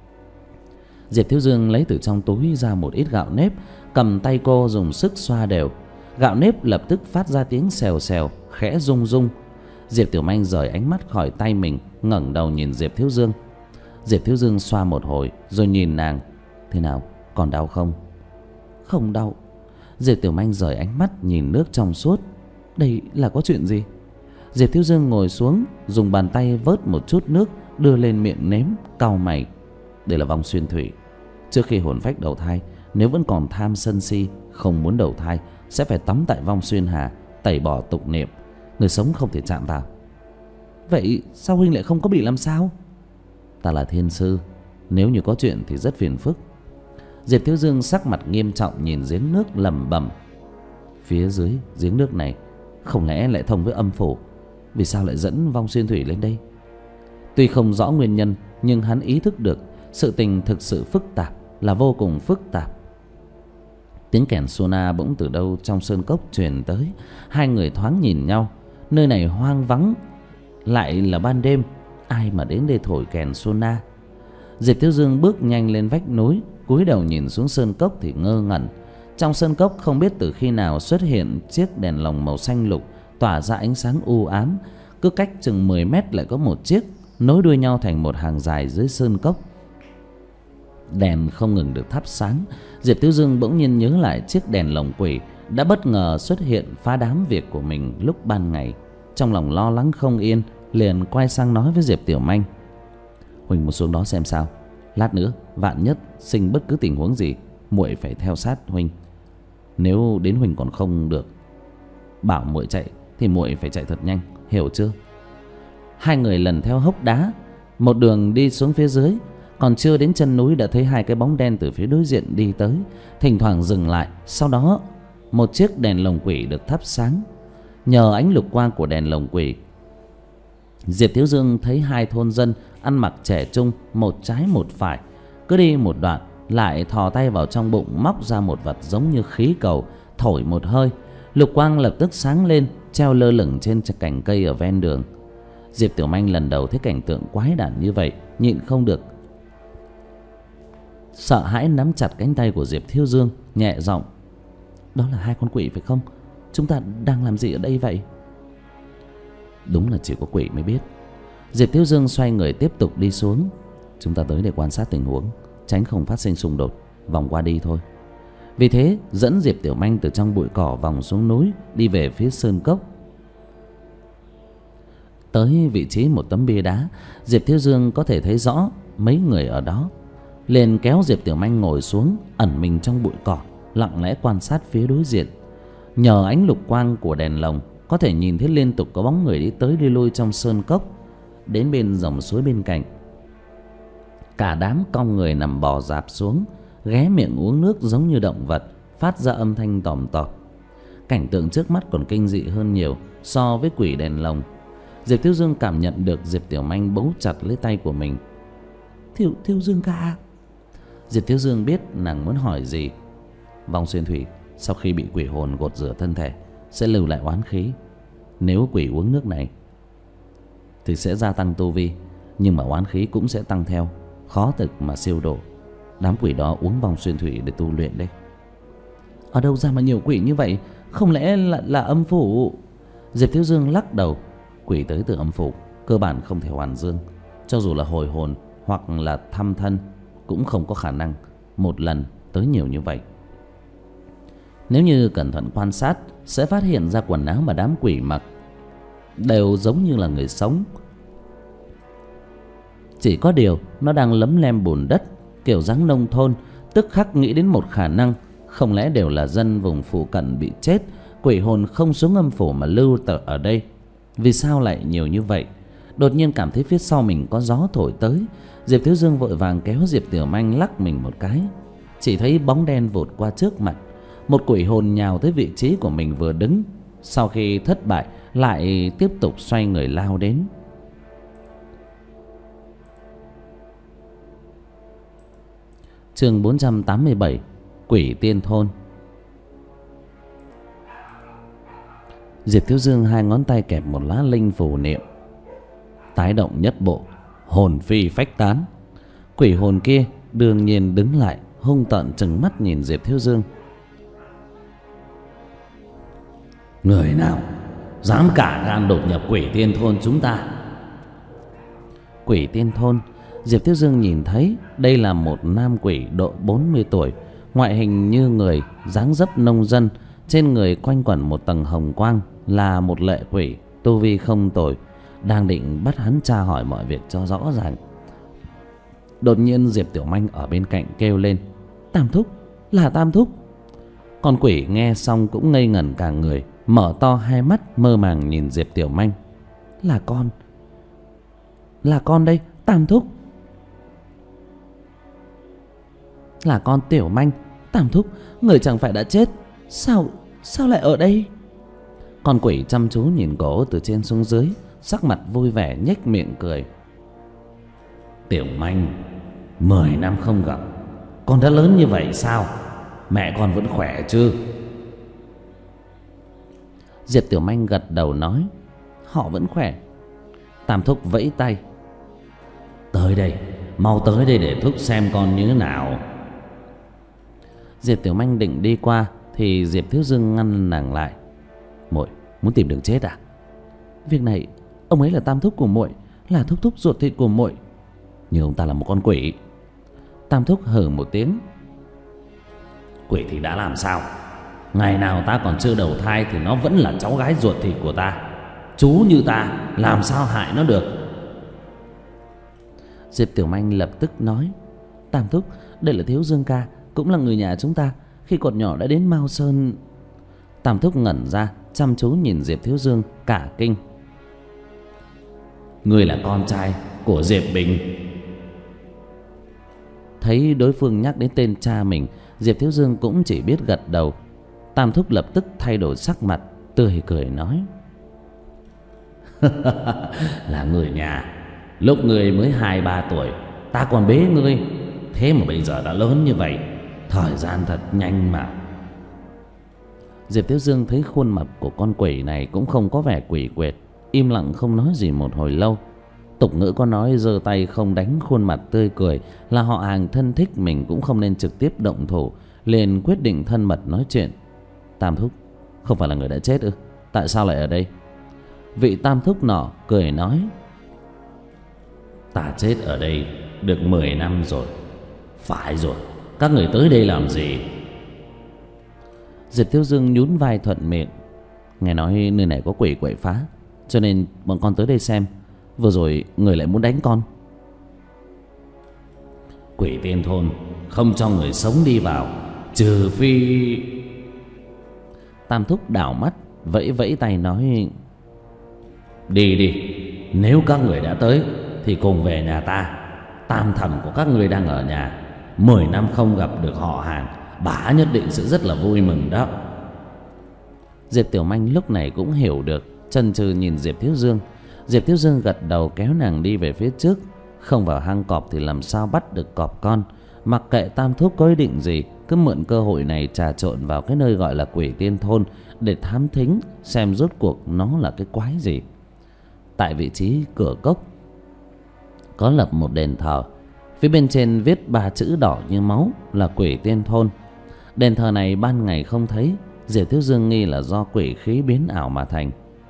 Diệp Thiếu Dương lấy từ trong túi ra một ít gạo nếp, cầm tay cô dùng sức xoa đều. Gạo nếp lập tức phát ra tiếng xèo xèo, khẽ rung rung. Diệp Tiểu Manh rời ánh mắt khỏi tay mình, ngẩng đầu nhìn Diệp Thiếu Dương. Diệp Thiếu Dương xoa một hồi rồi nhìn nàng. Thế nào, còn đau không? Không đau. Diệp Tiểu Manh rời ánh mắt nhìn nước trong suốt. Đây là có chuyện gì? Diệp Thiếu Dương ngồi xuống, dùng bàn tay vớt một chút nước đưa lên miệng nếm, cau mày. Đây là vong xuyên thủy. Trước khi hồn phách đầu thai, nếu vẫn còn tham sân si, không muốn đầu thai, sẽ phải tắm tại vong xuyên hà, tẩy bỏ tục niệm. Người sống không thể chạm vào. Vậy sao huynh lại không có bị làm sao? Ta là thiên sư, nếu như có chuyện thì rất phiền phức. Diệp Thiếu Dương sắc mặt nghiêm trọng nhìn giếng nước lẩm bẩm. Phía dưới giếng nước này không lẽ lại thông với âm phủ? Vì sao lại dẫn vong xuyên thủy lên đây? Tuy không rõ nguyên nhân, nhưng hắn ý thức được sự tình thực sự phức tạp, là vô cùng phức tạp. Tiếng kèn sona bỗng từ đâu trong sơn cốc truyền tới. Hai người thoáng nhìn nhau. Nơi này hoang vắng, lại là ban đêm, ai mà đến đây thổi kèn sona? Diệp Thiếu Dương bước nhanh lên vách núi, cúi đầu nhìn xuống sơn cốc thì ngơ ngẩn. Trong sơn cốc không biết từ khi nào xuất hiện chiếc đèn lồng màu xanh lục, tỏa ra ánh sáng u ám. Cứ cách chừng mười mét lại có một chiếc, nối đuôi nhau thành một hàng dài dưới sơn cốc. Đèn không ngừng được thắp sáng. Diệp Thiếu Dương bỗng nhiên nhớ lại chiếc đèn lồng quỷ đã bất ngờ xuất hiện phá đám việc của mình lúc ban ngày. Trong lòng lo lắng không yên, liền quay sang nói với Diệp Tiểu Manh. Huỳnh muốn xuống đó xem sao. Lát nữa vạn nhất sinh bất cứ tình huống gì, muội phải theo sát huynh. Nếu đến huynh còn không được bảo muội chạy thì muội phải chạy thật nhanh, hiểu chưa? Hai người lần theo hốc đá, một đường đi xuống phía dưới. Còn chưa đến chân núi đã thấy hai cái bóng đen từ phía đối diện đi tới, thỉnh thoảng dừng lại. Sau đó một chiếc đèn lồng quỷ được thắp sáng. Nhờ ánh lục quang của đèn lồng quỷ, Diệp Thiếu Dương thấy hai thôn dân ăn mặc trẻ trung, một trái một phải. Cứ đi một đoạn lại thò tay vào trong bụng móc ra một vật giống như khí cầu, thổi một hơi, lục quang lập tức sáng lên, treo lơ lửng trên cành cây ở ven đường. Diệp Tiểu Manh lần đầu thấy cảnh tượng quái đản như vậy, nhịn không được, sợ hãi nắm chặt cánh tay của Diệp Thiếu Dương, nhẹ giọng. Đó là hai con quỷ phải không? Chúng ta đang làm gì ở đây vậy? Đúng là chỉ có quỷ mới biết. Diệp Thiếu Dương xoay người tiếp tục đi xuống. Chúng ta tới để quan sát tình huống, tránh không phát sinh xung đột, vòng qua đi thôi. Vì thế dẫn Diệp Tiểu Manh từ trong bụi cỏ vòng xuống núi, đi về phía sơn cốc. Tới vị trí một tấm bia đá, Diệp Thiếu Dương có thể thấy rõ mấy người ở đó. Liền kéo Diệp Tiểu Manh ngồi xuống, ẩn mình trong bụi cỏ, lặng lẽ quan sát phía đối diện. Nhờ ánh lục quang của đèn lồng, có thể nhìn thấy liên tục có bóng người đi tới đi lui trong sơn cốc. Đến bên dòng suối bên cạnh, cả đám cong người nằm bò rạp xuống, ghé miệng uống nước giống như động vật, phát ra âm thanh tòm tọt. Cảnh tượng trước mắt còn kinh dị hơn nhiều so với quỷ đèn lồng. Diệp Thiếu Dương cảm nhận được Diệp Tiểu Manh bấu chặt lấy tay của mình. Thiếu, Thiếu Dương ca. Diệp Thiếu Dương biết nàng muốn hỏi gì. Vong xuyên thủy sau khi bị quỷ hồn gột rửa thân thể sẽ lưu lại oán khí. Nếu quỷ uống nước này thì sẽ gia tăng tu vi, nhưng mà oán khí cũng sẽ tăng theo, khó thực mà siêu độ. Đám quỷ đó uống vong xuyên thủy để tu luyện đấy. Ở đâu ra mà nhiều quỷ như vậy? Không lẽ là, là âm phủ? Diệp Thiếu Dương lắc đầu. Quỷ tới từ âm phủ cơ bản không thể hoàn dương. Cho dù là hồi hồn hoặc là thăm thân cũng không có khả năng một lần tới nhiều như vậy. Nếu như cẩn thận quan sát, sẽ phát hiện ra quần áo mà đám quỷ mặc đều giống như là người sống. Chỉ có điều nó đang lấm lem bùn đất, kiểu dáng nông thôn. Tức khắc nghĩ đến một khả năng, không lẽ đều là dân vùng phụ cận bị chết, quỷ hồn không xuống âm phủ mà lưu tợ ở đây? Vì sao lại nhiều như vậy? Đột nhiên cảm thấy phía sau mình có gió thổi tới. Diệp Thiếu Dương vội vàng kéo Diệp Tiểu Manh lắc mình một cái. Chỉ thấy bóng đen vụt qua trước mặt. Một quỷ hồn nhào tới vị trí của mình vừa đứng. Sau khi thất bại lại tiếp tục xoay người lao đến. Chương bốn trăm tám mươi bảy. Quỷ tiên thôn. Diệp Thiếu Dương hai ngón tay kẹp một lá linh phù niệm. Tái động nhất bộ, hồn phi phách tán. Quỷ hồn kia đương nhiên đứng lại, hung tợn trừng mắt nhìn Diệp Thiếu Dương. Người nào dám cả gan đột nhập Quỷ Tiên Thôn chúng ta? Quỷ Tiên Thôn, Diệp Thiếu Dương nhìn thấy đây là một nam quỷ độ bốn mươi tuổi, ngoại hình như người, dáng dấp nông dân, trên người quanh quẩn một tầng hồng quang, là một lệ quỷ, tu vi không tồi, đang định bắt hắn tra hỏi mọi việc cho rõ ràng. Đột nhiên Diệp Tiểu Manh ở bên cạnh kêu lên: Tam thúc, là Tam thúc. Con quỷ nghe xong cũng ngây ngẩn cả người, mở to hai mắt mơ màng nhìn Diệp Tiểu Manh. Là con, là con đây, Tam thúc. Là con Tiểu Manh. Tam thúc, người chẳng phải đã chết, Sao, sao lại ở đây? Con quỷ chăm chú nhìn cổ từ trên xuống dưới, sắc mặt vui vẻ nhếch miệng cười. Tiểu Manh, mười năm không gặp, con đã lớn như vậy sao? Mẹ con vẫn khỏe chứ? Diệp Tiểu Manh gật đầu nói: Họ vẫn khỏe. Tam thúc vẫy tay: Tới đây, mau tới đây để thúc xem con như thế nào. Diệp Tiểu Manh định đi qua thì Diệp Thiếu Dương ngăn nàng lại. Muội muốn tìm đường chết à? Việc này ông ấy là tam thúc của muội, là thúc thúc ruột thịt của muội, nhưng ông ta là một con quỷ. Tam thúc hừ một tiếng: Quỷ thì đã làm sao? Ngày nào ta còn chưa đầu thai thì nó vẫn là cháu gái ruột thịt của ta. Chú như ta làm sao hại nó được? Diệp Tiểu Manh lập tức nói: Tam thúc, đây là Thiếu Dương ca, cũng là người nhà chúng ta, khi còn nhỏ đã đến Mao Sơn. Tam thúc ngẩn ra, chăm chú nhìn Diệp Thiếu Dương cả kinh. Ngươi là con trai của Diệp Bình? Thấy đối phương nhắc đến tên cha mình, Diệp Thiếu Dương cũng chỉ biết gật đầu. Tam thúc lập tức thay đổi sắc mặt, tươi cười nói: Là người nhà. Lúc ngươi mới hai ba tuổi, ta còn bế ngươi, thế mà bây giờ đã lớn như vậy. Thời gian thật nhanh mà. Diệp Thiếu Dương thấy khuôn mặt của con quỷ này cũng không có vẻ quỷ quyệt, im lặng không nói gì một hồi lâu. Tục ngữ có nói giơ tay không đánh khuôn mặt tươi cười, là họ hàng thân thích mình cũng không nên trực tiếp động thủ, liền quyết định thân mật nói chuyện. Tam thúc, không phải là người đã chết ư? Tại sao lại ở đây? Vị tam thúc nọ cười nói: Ta chết ở đây được mười năm rồi. Phải rồi, các người tới đây làm gì? Diệp Thiếu Dương nhún vai thuận miệng: Nghe nói nơi này có quỷ quậy phá, cho nên bọn con tới đây xem. Vừa rồi người lại muốn đánh con. Quỷ Tiên Thôn không cho người sống đi vào, trừ phi... Tam thúc đảo mắt, vẫy vẫy tay nói: Đi đi, nếu các người đã tới thì cùng về nhà ta. Tam thẩm của các người đang ở nhà, mười năm không gặp được họ hàng, bà nhất định sẽ rất là vui mừng đó. Diệp Tiểu Manh lúc này cũng hiểu được, chần chừ nhìn Diệp Thiếu Dương. Diệp Thiếu Dương gật đầu kéo nàng đi về phía trước. Không vào hang cọp thì làm sao bắt được cọp con. Mặc kệ tam thúc có ý định gì, cứ mượn cơ hội này trà trộn vào cái nơi gọi là Quỷ Tiên Thôn để thám thính xem rốt cuộc nó là cái quái gì. Tại vị trí cửa cốc có lập một đền thờ, phía bên trên viết ba chữ đỏ như máu là Quỷ Tiên Thôn. Đền thờ này ban ngày không thấy, Diệp Thiếu Dương nghi là do quỷ khí biến ảo mà thành.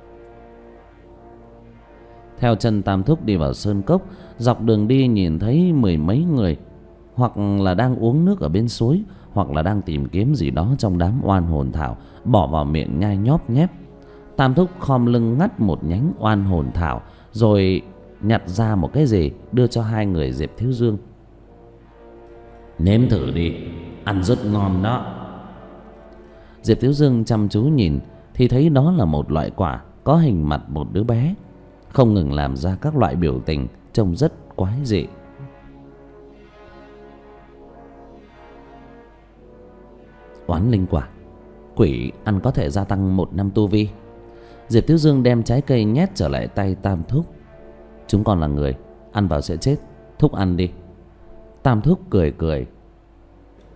Theo chân tam thúc đi vào sơn cốc, dọc đường đi nhìn thấy mười mấy người, hoặc là đang uống nước ở bên suối, hoặc là đang tìm kiếm gì đó trong đám oan hồn thảo, bỏ vào miệng nhai nhóp nhép. Tam thúc khom lưng ngắt một nhánh oan hồn thảo, rồi nhặt ra một cái gì đưa cho hai người Diệp Thiếu Dương. Nếm thử đi, ăn rất ngon đó. Diệp Thiếu Dương chăm chú nhìn thì thấy đó là một loại quả có hình mặt một đứa bé, không ngừng làm ra các loại biểu tình trông rất quái dị. Oán linh quả, quỷ ăn có thể gia tăng một năm tu vi. Diệp Thiếu Dương đem trái cây nhét trở lại tay tam thúc. Chúng còn là người, ăn vào sẽ chết, thúc ăn đi. Tam thúc cười cười: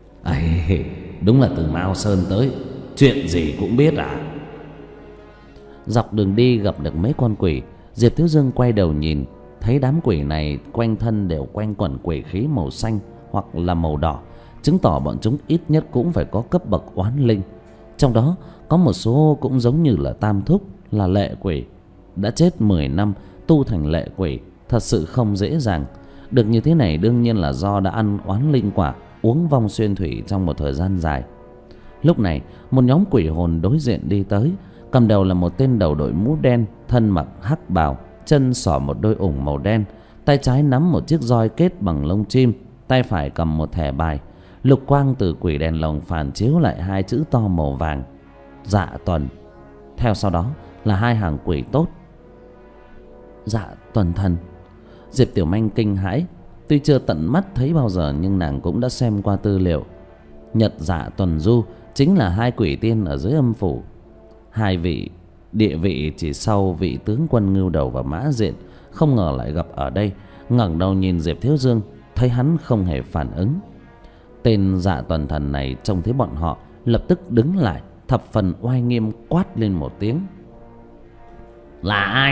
Ây, đúng là từ Mao Sơn tới, chuyện gì cũng biết à? Dọc đường đi gặp được mấy con quỷ, Diệp Thiếu Dương quay đầu nhìn, thấy đám quỷ này quanh thân đều quanh quẩn quỷ khí màu xanh hoặc là màu đỏ, chứng tỏ bọn chúng ít nhất cũng phải có cấp bậc oán linh. Trong đó có một số cũng giống như là Tam Thúc, là lệ quỷ. Đã chết mười năm tu thành lệ quỷ thật sự không dễ dàng. Được như thế này đương nhiên là do đã ăn oán linh quả, uống vong xuyên thủy trong một thời gian dài. Lúc này một nhóm quỷ hồn đối diện đi tới. Cầm đầu là một tên đầu đội mũ đen, thân mặc hắc bào, chân xỏ một đôi ủng màu đen, tay trái nắm một chiếc roi kết bằng lông chim, tay phải cầm một thẻ bài. Lục quang từ quỷ đèn lồng phản chiếu lại hai chữ to màu vàng: Dạ Tuần. Theo sau đó là hai hàng quỷ tốt: Dạ Tuần Thần. Diệp Tiểu Manh kinh hãi. Tuy chưa tận mắt thấy bao giờ nhưng nàng cũng đã xem qua tư liệu. Nhật Dạ Tuần Du chính là hai quỷ tiên ở dưới âm phủ. Hai vị địa vị chỉ sau vị tướng quân Ngưu Đầu và Mã Diện, không ngờ lại gặp ở đây. Ngẩng đầu nhìn Diệp Thiếu Dương, thấy hắn không hề phản ứng. Tên Dạ Tuần Thần này trông thấy bọn họ, lập tức đứng lại, thập phần oai nghiêm quát lên một tiếng: Là ai?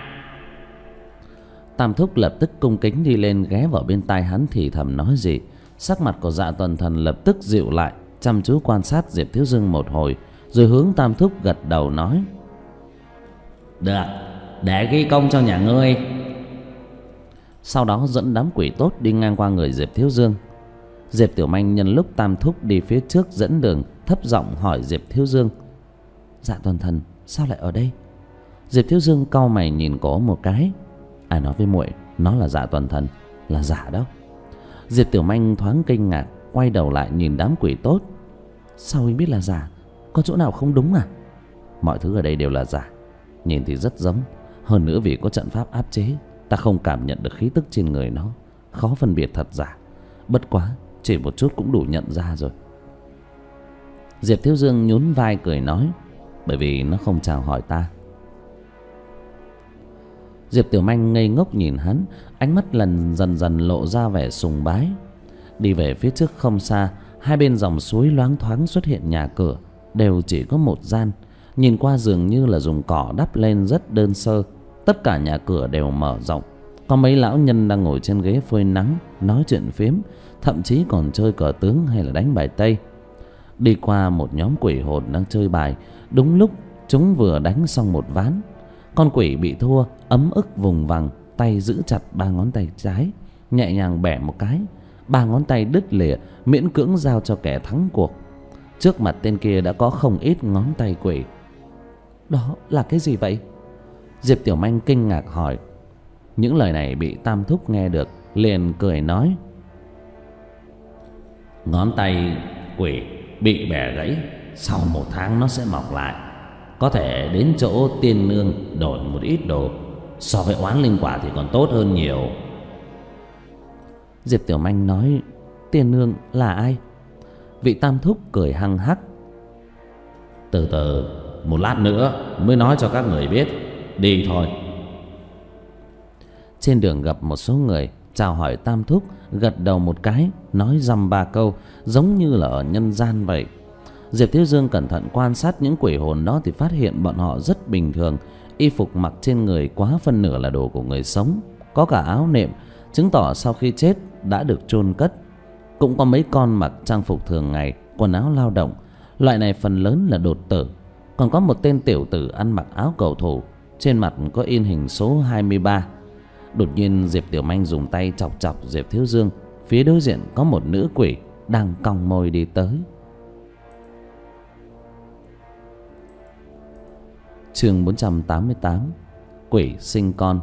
Tam Thúc lập tức cung kính đi lên, ghé vào bên tai hắn thì thầm nói gì. Sắc mặt của Dạ Tuần Thần lập tức dịu lại, chăm chú quan sát Diệp Thiếu Dương một hồi, rồi hướng Tam Thúc gật đầu nói: Được, để ghi công cho nhà ngươi. Sau đó dẫn đám quỷ tốt đi ngang qua người Diệp Thiếu Dương. Diệp Tiểu Manh nhân lúc Tam Thúc đi phía trước dẫn đường, thấp giọng hỏi Diệp Thiếu Dương: Dạ Tuần Thần sao lại ở đây? Diệp Thiếu Dương cau mày nhìn cổ một cái: Ai nói với muội nó là Dạ Tuần Thần? Là giả đó. Diệp Tiểu Manh thoáng kinh ngạc, quay đầu lại nhìn đám quỷ tốt: Sao anh biết là giả? Có chỗ nào không đúng à? Mọi thứ ở đây đều là giả. Nhìn thì rất giống, hơn nữa vì có trận pháp áp chế, ta không cảm nhận được khí tức trên người nó, khó phân biệt thật giả. Bất quá chỉ một chút cũng đủ nhận ra rồi. Diệp Thiếu Dương nhún vai cười nói: Bởi vì nó không chào hỏi ta. Diệp Tiểu Manh ngây ngốc nhìn hắn, ánh mắt lần dần dần lộ ra vẻ sùng bái. Đi về phía trước không xa, hai bên dòng suối loáng thoáng xuất hiện nhà cửa, đều chỉ có một gian. Nhìn qua dường như là dùng cỏ đắp lên, rất đơn sơ. Tất cả nhà cửa đều mở rộng. Có mấy lão nhân đang ngồi trên ghế phơi nắng, nói chuyện phiếm, thậm chí còn chơi cờ tướng hay là đánh bài tây. Đi qua một nhóm quỷ hồn đang chơi bài. Đúng lúc chúng vừa đánh xong một ván, con quỷ bị thua ấm ức vùng vằng, tay giữ chặt ba ngón tay trái, nhẹ nhàng bẻ một cái, ba ngón tay đứt lìa, miễn cưỡng giao cho kẻ thắng cuộc. Trước mặt tên kia đã có không ít ngón tay quỷ. Đó là cái gì vậy? Diệp Tiểu Manh kinh ngạc hỏi. Những lời này bị Tam Thúc nghe được, liền cười nói: Ngón tay quỷ bị bẻ gãy, sau một tháng nó sẽ mọc lại. Có thể đến chỗ tiên nương đổi một ít đồ, so với oán linh quả thì còn tốt hơn nhiều. Diệp Tiểu Manh nói: Tiên nương là ai? Vị Tam Thúc cười hăng hắc: Từ từ, một lát nữa mới nói cho các người biết. Đi thôi. Trên đường gặp một số người, chào hỏi Tam Thúc, gật đầu một cái, nói dăm ba câu, giống như là ở nhân gian vậy. Diệp Thiếu Dương cẩn thận quan sát những quỷ hồn đó thì phát hiện bọn họ rất bình thường. Y phục mặc trên người quá phân nửa là đồ của người sống, có cả áo nệm, chứng tỏ sau khi chết đã được chôn cất. Cũng có mấy con mặc trang phục thường ngày, quần áo lao động. Loại này phần lớn là đột tử. Còn có một tên tiểu tử ăn mặc áo cầu thủ, trên mặt có in hình số hai mươi ba. Đột nhiên Diệp Tiểu Manh dùng tay chọc chọc Diệp Thiếu Dương. Phía đối diện có một nữ quỷ đang cong môi đi tới. Chương bốn trăm tám mươi tám. Quỷ sinh con.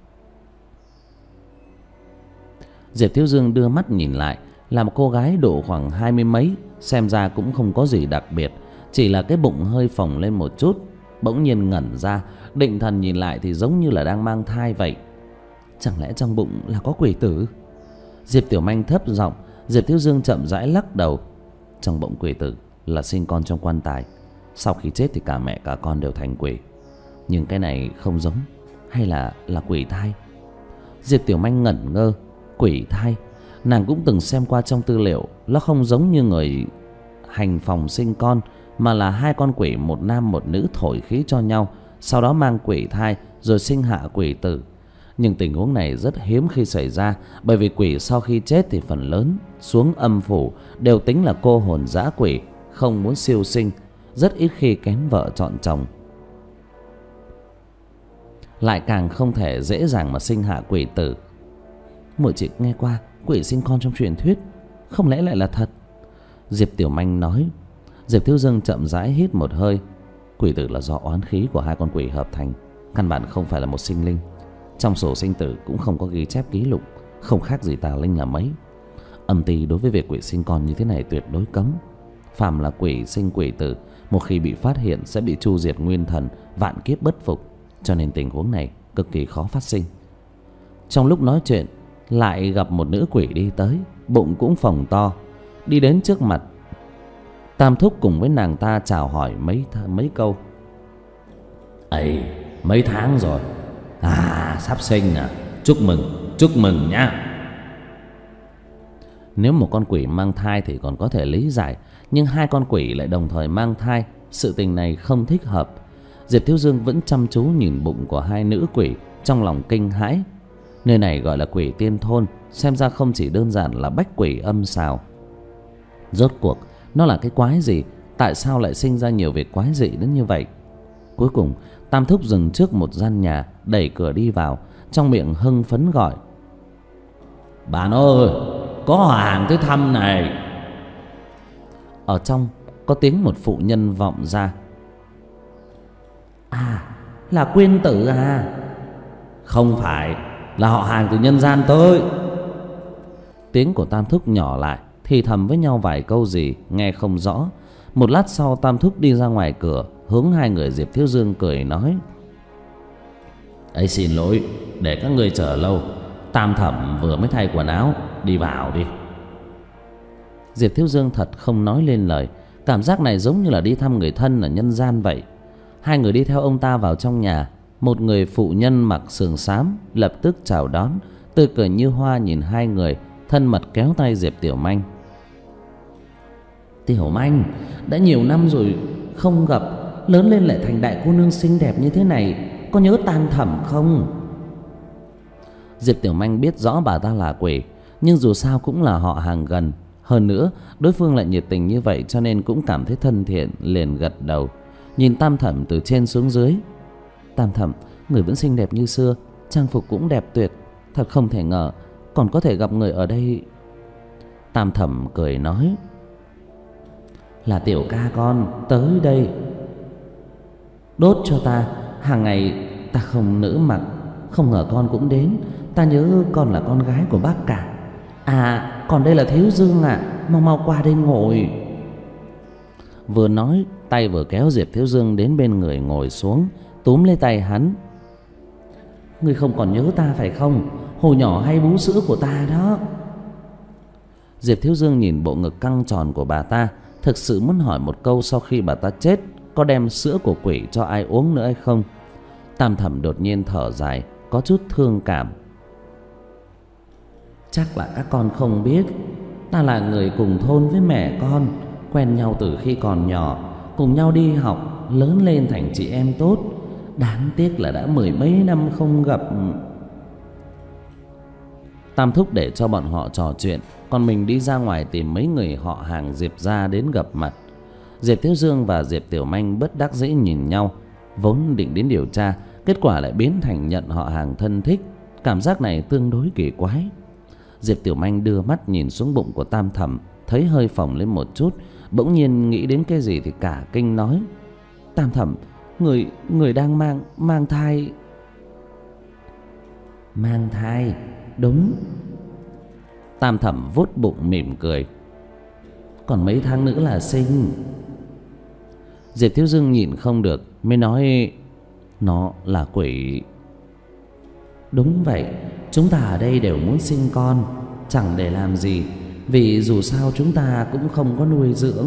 Diệp Thiếu Dương đưa mắt nhìn lại, là một cô gái độ khoảng hai mươi mấy, xem ra cũng không có gì đặc biệt, chỉ là cái bụng hơi phồng lên một chút. Bỗng nhiên ngẩn ra, định thần nhìn lại thì giống như là đang mang thai vậy. Chẳng lẽ trong bụng là có quỷ tử? Diệp Tiểu Manh thấp giọng. Diệp Thiếu Dương chậm rãi lắc đầu. Trong bụng quỷ tử là sinh con trong quan tài, sau khi chết thì cả mẹ cả con đều thành quỷ. Nhưng cái này không giống, hay là là quỷ thai? Diệp Tiểu Manh ngẩn ngơ. Quỷ thai? Nàng cũng từng xem qua trong tư liệu, nó không giống như người hành phòng sinh con, mà là hai con quỷ, một nam một nữ thổi khí cho nhau, sau đó mang quỷ thai rồi sinh hạ quỷ tử. Nhưng tình huống này rất hiếm khi xảy ra, bởi vì quỷ sau khi chết thì phần lớn xuống âm phủ đều tính là cô hồn dã quỷ, không muốn siêu sinh, rất ít khi kén vợ chọn chồng. Lại càng không thể dễ dàng mà sinh hạ quỷ tử. Muội chỉ nghe qua quỷ sinh con trong truyền thuyết, không lẽ lại là thật? Diệp Tiểu Manh nói. Diệp Thiếu Dương chậm rãi hít một hơi. Quỷ tử là do oán khí của hai con quỷ hợp thành, căn bản không phải là một sinh linh. Trong sổ sinh tử cũng không có ghi chép ký lục, không khác gì tà linh là mấy. Âm ty đối với việc quỷ sinh con như thế này tuyệt đối cấm. Phàm là quỷ sinh quỷ tử, một khi bị phát hiện sẽ bị tru diệt nguyên thần, vạn kiếp bất phục. Cho nên tình huống này cực kỳ khó phát sinh. Trong lúc nói chuyện, lại gặp một nữ quỷ đi tới, bụng cũng phồng to, đi đến trước mặt Tam Thúc, cùng với nàng ta chào hỏi mấy mấy câu. Ấy, mấy tháng rồi? À, sắp sinh à? Chúc mừng, chúc mừng nhá. Nếu một con quỷ mang thai thì còn có thể lý giải, nhưng hai con quỷ lại đồng thời mang thai, sự tình này không thích hợp. Diệp Thiếu Dương vẫn chăm chú nhìn bụng của hai nữ quỷ, trong lòng kinh hãi. Nơi này gọi là Quỷ Tiên Thôn, xem ra không chỉ đơn giản là bách quỷ âm xào. Rốt cuộc nó là cái quái gì? Tại sao lại sinh ra nhiều việc quái dị đến như vậy? Cuối cùng Tam Thúc dừng trước một gian nhà, đẩy cửa đi vào, trong miệng hưng phấn gọi: Bạn ơi, có họ hàng tới thăm này. Ở trong có tiếng một phụ nhân vọng ra: À, là Quyên Tử à? Không phải, là họ hàng từ nhân gian tới. Tiếng của Tam Thúc nhỏ lại, thì thầm với nhau vài câu gì nghe không rõ. Một lát sau Tam Thúc đi ra ngoài cửa, hướng hai người Diệp Thiếu Dương cười nói: Ấy, xin lỗi để các ngươi chờ lâu, Tam Thẩm vừa mới thay quần áo, đi vào đi. Diệp Thiếu Dương thật không nói lên lời, cảm giác này giống như là đi thăm người thân ở nhân gian vậy. Hai người đi theo ông ta vào trong nhà. Một người phụ nhân mặc sườn xám lập tức chào đón, tươi cười như hoa nhìn hai người, thân mật kéo tay Diệp Tiểu Manh. Tiểu Manh, đã nhiều năm rồi không gặp, lớn lên lại thành đại cô nương xinh đẹp như thế này, có nhớ Tam Thẩm không? Diệp Tiểu Manh biết rõ bà ta là quỷ, nhưng dù sao cũng là họ hàng gần. Hơn nữa đối phương lại nhiệt tình như vậy, cho nên cũng cảm thấy thân thiện, liền gật đầu. Nhìn Tam Thẩm từ trên xuống dưới. Tam Thẩm, người vẫn xinh đẹp như xưa, trang phục cũng đẹp tuyệt, thật không thể ngờ còn có thể gặp người ở đây. Tam Thẩm cười nói: Là Tiểu ca con tới đây đốt cho ta, hàng ngày ta không nỡ mặc, không ngờ con cũng đến. Ta nhớ con là con gái của bác cả. À, còn đây là Thiếu Dương ạ, à, mau mau qua đây ngồi. Vừa nói tay vừa kéo Diệp Thiếu Dương đến bên người ngồi xuống, túm lấy tay hắn. Ngươi không còn nhớ ta phải không? Hồi nhỏ hay bú sữa của ta đó. Diệp Thiếu Dương nhìn bộ ngực căng tròn của bà ta, thực sự muốn hỏi một câu, sau khi bà ta chết có đem sữa của quỷ cho ai uống nữa hay không. Tam Thẩm đột nhiên thở dài, có chút thương cảm. Chắc là các con không biết, ta là người cùng thôn với mẹ con, quen nhau từ khi còn nhỏ, cùng nhau đi học, lớn lên thành chị em tốt. Đáng tiếc là đã mười mấy năm không gặp. Tam Thúc để cho bọn họ trò chuyện, còn mình đi ra ngoài tìm mấy người họ hàng Diệp gia đến gặp mặt. Diệp Thiếu Dương và Diệp Tiểu Manh bất đắc dĩ nhìn nhau, vốn định đến điều tra, kết quả lại biến thành nhận họ hàng thân thích. Cảm giác này tương đối kỳ quái. Diệp Tiểu Manh đưa mắt nhìn xuống bụng của Tam Thẩm, thấy hơi phồng lên một chút, bỗng nhiên nghĩ đến cái gì thì cả kinh nói: Tam Thẩm, người người đang mang mang thai. Mang thai? Đúng. Tam Thẩm vuốt bụng mỉm cười. Còn mấy tháng nữa là sinh. Diệp Thiếu Dương nhịn không được mới nói: Nó là quỷ. Đúng vậy, chúng ta ở đây đều muốn sinh con, chẳng để làm gì, vì dù sao chúng ta cũng không có nuôi dưỡng.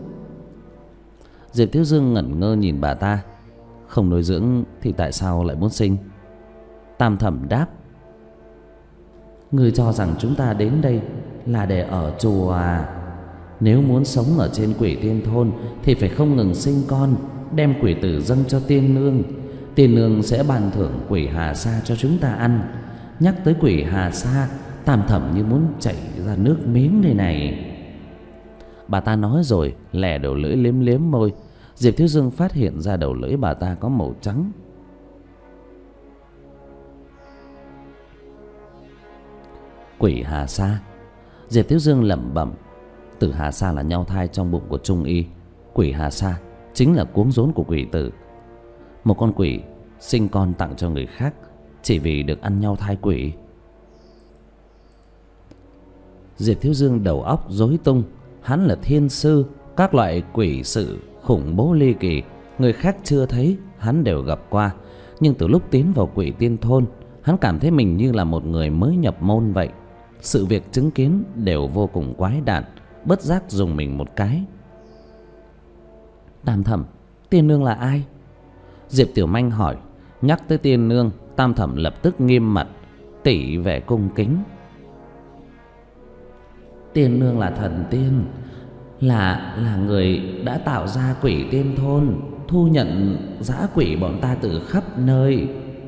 Diệp Thiếu Dương ngẩn ngơ nhìn bà ta. Không nuôi dưỡng thì tại sao lại muốn sinh? Tam Thẩm đáp: Ngươi cho rằng chúng ta đến đây là để ở chùa à? Nếu muốn sống ở trên Quỷ Tiên Thôn thì phải không ngừng sinh con, đem quỷ tử dâng cho tiên nương. tiên nương sẽ ban thưởng quỷ Hà Sa cho chúng ta ăn. Nhắc tới quỷ Hà Sa, Tam Thẩm như muốn chảy ra nước miếng đây này. Bà ta nói rồi lè đầu lưỡi liếm liếm môi. Diệp Thiếu Dương phát hiện ra đầu lưỡi bà ta có màu trắng. Quỷ Hà Sa. Diệp Thiếu Dương lẩm bẩm. Tử Hà Sa là nhau thai trong bụng của Trung Y. Quỷ Hà Sa chính là cuống rốn của quỷ tử. Một con quỷ sinh con tặng cho người khác chỉ vì được ăn nhau thai quỷ. Diệp Thiếu Dương đầu óc rối tung. Hắn là thiên sư, các loại quỷ sự khủng bố ly kỳ người khác chưa thấy hắn đều gặp qua. Nhưng từ lúc tiến vào Quỷ Tiên Thôn, hắn cảm thấy mình như là một người mới nhập môn vậy. Sự việc chứng kiến đều vô cùng quái đản, bất giác dùng mình một cái. Tam Thẩm, tiên nương là ai? Diệp Tiểu Manh hỏi. Nhắc tới tiên nương, Tam Thẩm lập tức nghiêm mặt, tỉ vẻ cung kính. Tiên nương là thần tiên, là là người đã tạo ra Quỷ Tiên Thôn, thu nhận dã quỷ bọn ta từ khắp nơi,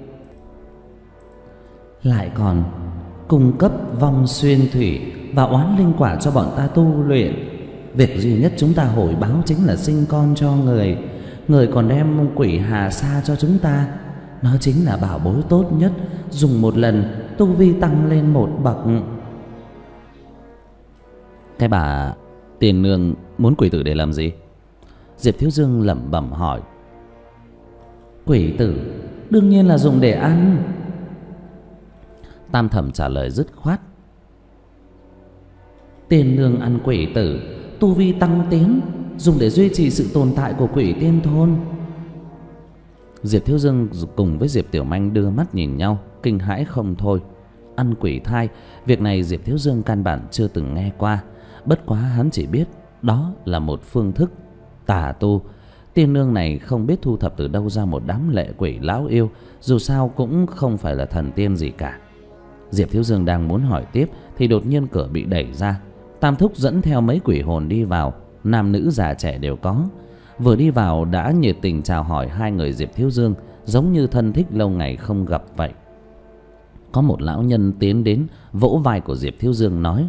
lại còn cung cấp vong xuyên thủy và oán linh quả cho bọn ta tu luyện. Việc duy nhất chúng ta hồi báo chính là sinh con cho người. Người còn đem quỷ Hà Sa cho chúng ta. Nó chính là bảo bối tốt nhất, dùng một lần tu vi tăng lên một bậc. Cái bà tiền nương muốn quỷ tử để làm gì? Diệp Thiếu Dương lẩm bẩm hỏi. Quỷ tử đương nhiên là dùng để ăn. Tam Thẩm trả lời dứt khoát. Tiên nương ăn quỷ tử, tu vi tăng tiến, dùng để duy trì sự tồn tại của Quỷ Tiên Thôn. Diệp Thiếu Dương cùng với Diệp Tiểu Manh đưa mắt nhìn nhau, kinh hãi không thôi. Ăn quỷ thai, việc này Diệp Thiếu Dương căn bản chưa từng nghe qua. Bất quá hắn chỉ biết đó là một phương thức tà tu. Tiên nương này không biết thu thập từ đâu ra một đám lệ quỷ lão yêu, dù sao cũng không phải là thần tiên gì cả. Diệp Thiếu Dương đang muốn hỏi tiếp thì đột nhiên cửa bị đẩy ra. Tam Thúc dẫn theo mấy quỷ hồn đi vào, nam nữ già trẻ đều có. Vừa đi vào đã nhiệt tình chào hỏi hai người Diệp Thiếu Dương, giống như thân thích lâu ngày không gặp vậy. Có một lão nhân tiến đến vỗ vai của Diệp Thiếu Dương nói: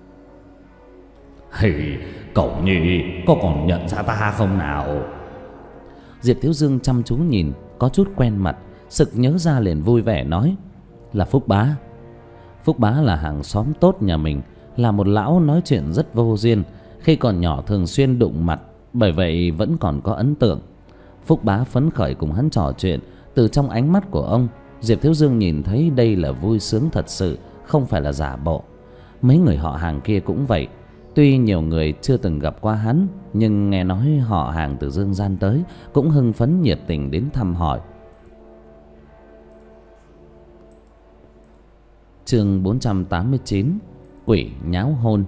Hì, cậu nhỉ, có còn nhận ra ta không nào? Diệp Thiếu Dương chăm chú nhìn, có chút quen mặt, sực nhớ ra liền vui vẻ nói: Là Phúc Bá. Phúc Bá là hàng xóm tốt nhà mình, là một lão nói chuyện rất vô duyên. Khi còn nhỏ thường xuyên đụng mặt, bởi vậy vẫn còn có ấn tượng. Phúc Bá phấn khởi cùng hắn trò chuyện. Từ trong ánh mắt của ông, Diệp Thiếu Dương nhìn thấy đây là vui sướng thật sự, không phải là giả bộ. Mấy người họ hàng kia cũng vậy. Tuy nhiều người chưa từng gặp qua hắn, nhưng nghe nói họ hàng từ dương gian tới cũng hưng phấn nhiệt tình đến thăm hỏi. Chương bốn trăm tám mươi chín. Quỷ nháo hôn.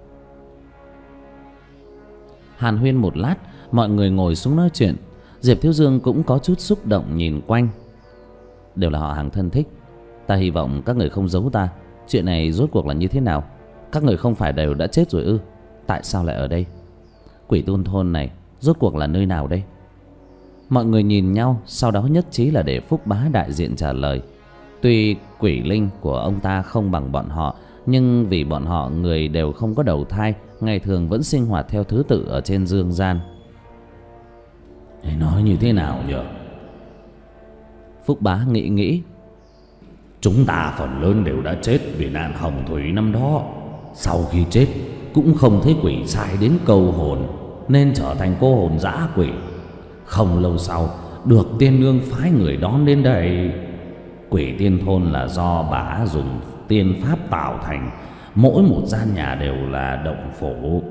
Hàn huyên một lát, mọi người ngồi xuống nói chuyện. Diệp Thiếu Dương cũng có chút xúc động nhìn quanh. Đều là họ hàng thân thích. Ta hy vọng các người không giấu ta. Chuyện này rốt cuộc là như thế nào? Các người không phải đều đã chết rồi ư? Tại sao lại ở đây? Quỷ Tiên Thôn này rốt cuộc là nơi nào đây? Mọi người nhìn nhau, sau đó nhất trí là để Phúc Bá đại diện trả lời. Tuy quỷ linh của ông ta không bằng bọn họ, nhưng vì bọn họ người đều không có đầu thai, ngày thường vẫn sinh hoạt theo thứ tự ở trên dương gian. Nói như thế nào nhỉ? Phúc Bá nghĩ nghĩ. Chúng ta phần lớn đều đã chết vì nạn hồng thủy năm đó. Sau khi chết cũng không thấy quỷ sai đến câu hồn, nên trở thành cô hồn dã quỷ. Không lâu sau được tiên nương phái người đón đến đây. Quỷ Tiên Thôn là do bà dùng tiên pháp tạo thành. Mỗi một gian nhà đều là động phủ,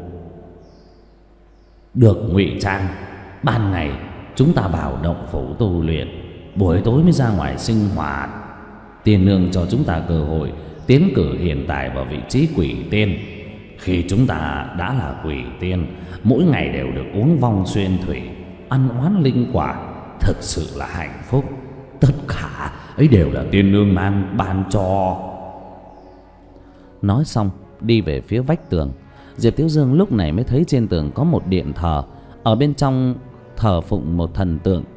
được ngụy trang. Ban ngày chúng ta vào động phủ tu luyện, buổi tối mới ra ngoài sinh hoạt. Tiên nương cho chúng ta cơ hội tiến cử hiện tại vào vị trí quỷ tiên. Khi chúng ta đã là quỷ tiên, mỗi ngày đều được uống vong xuyên thủy, ăn oán linh quả, thực sự là hạnh phúc. Tất cả ấy đều là tiên nương ban ban cho. Nói xong đi về phía vách tường. Diệp Thiếu Dương lúc này mới thấy trên tường có một điện thờ. Ở bên trong thờ phụng một thần tượng.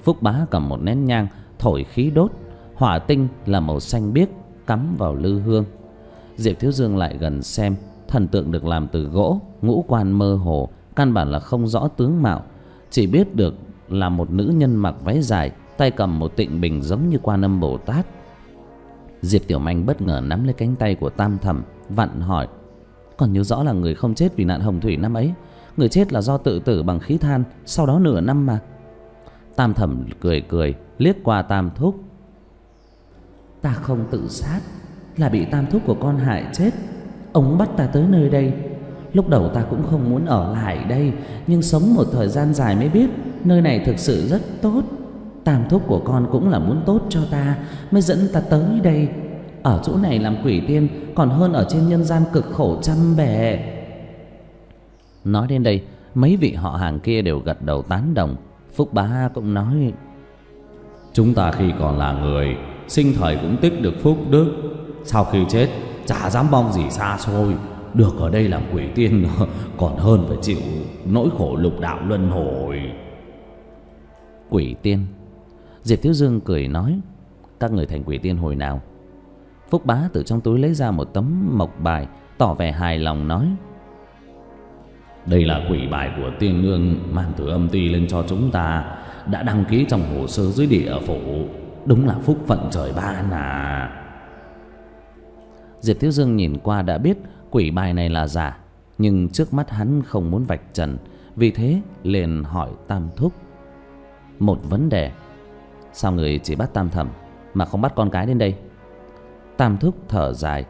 Phúc Bá cầm một nén nhang thổi khí đốt, hỏa tinh là màu xanh biếc cắm vào lư hương. Diệp Thiếu Dương lại gần xem, thần tượng được làm từ gỗ, ngũ quan mơ hồ, căn bản là không rõ tướng mạo, chỉ biết được là một nữ nhân mặc váy dài, tay cầm một tịnh bình giống như Quan Âm Bồ Tát. Diệp Tiểu Manh bất ngờ nắm lấy cánh tay của Tam Thẩm, vặn hỏi: còn nhớ rõ là người không chết vì nạn hồng thủy năm ấy, người chết là do tự tử bằng khí than sau đó nửa năm mà. Tam Thẩm cười cười liếc qua Tam Thúc: ta không tự sát, là bị Tam Thúc của con hại chết. Ông bắt ta tới nơi đây, lúc đầu ta cũng không muốn ở lại đây, nhưng sống một thời gian dài mới biết nơi này thực sự rất tốt. Tam Thúc của con cũng là muốn tốt cho ta mới dẫn ta tới đây. Ở chỗ này làm quỷ tiên còn hơn ở trên nhân gian cực khổ trăm bề. Nói đến đây, mấy vị họ hàng kia đều gật đầu tán đồng. Phúc Bá cũng nói: chúng ta khi còn là người, sinh thời cũng tích được phúc đức, sau khi chết chả dám mong gì xa xôi, được ở đây làm quỷ tiên còn hơn phải chịu nỗi khổ lục đạo luân hồi. Quỷ tiên? Diệp Thiếu Dương cười nói: các người thành quỷ tiên hồi nào? Phúc Bá từ trong túi lấy ra một tấm mộc bài, tỏ vẻ hài lòng nói: đây là quỷ bài của tiên nương mang từ âm ty lên cho chúng ta, đã đăng ký trong hồ sơ dưới địa phủ, đúng là phúc phận trời ban à. Diệp Thiếu Dương nhìn qua đã biết quỷ bài này là giả, nhưng trước mắt hắn không muốn vạch trần, vì thế liền hỏi Tam Thúc một vấn đề: sao người chỉ bắt Tam Thẩm mà không bắt con cái đến đây? Tam Thúc thở dài: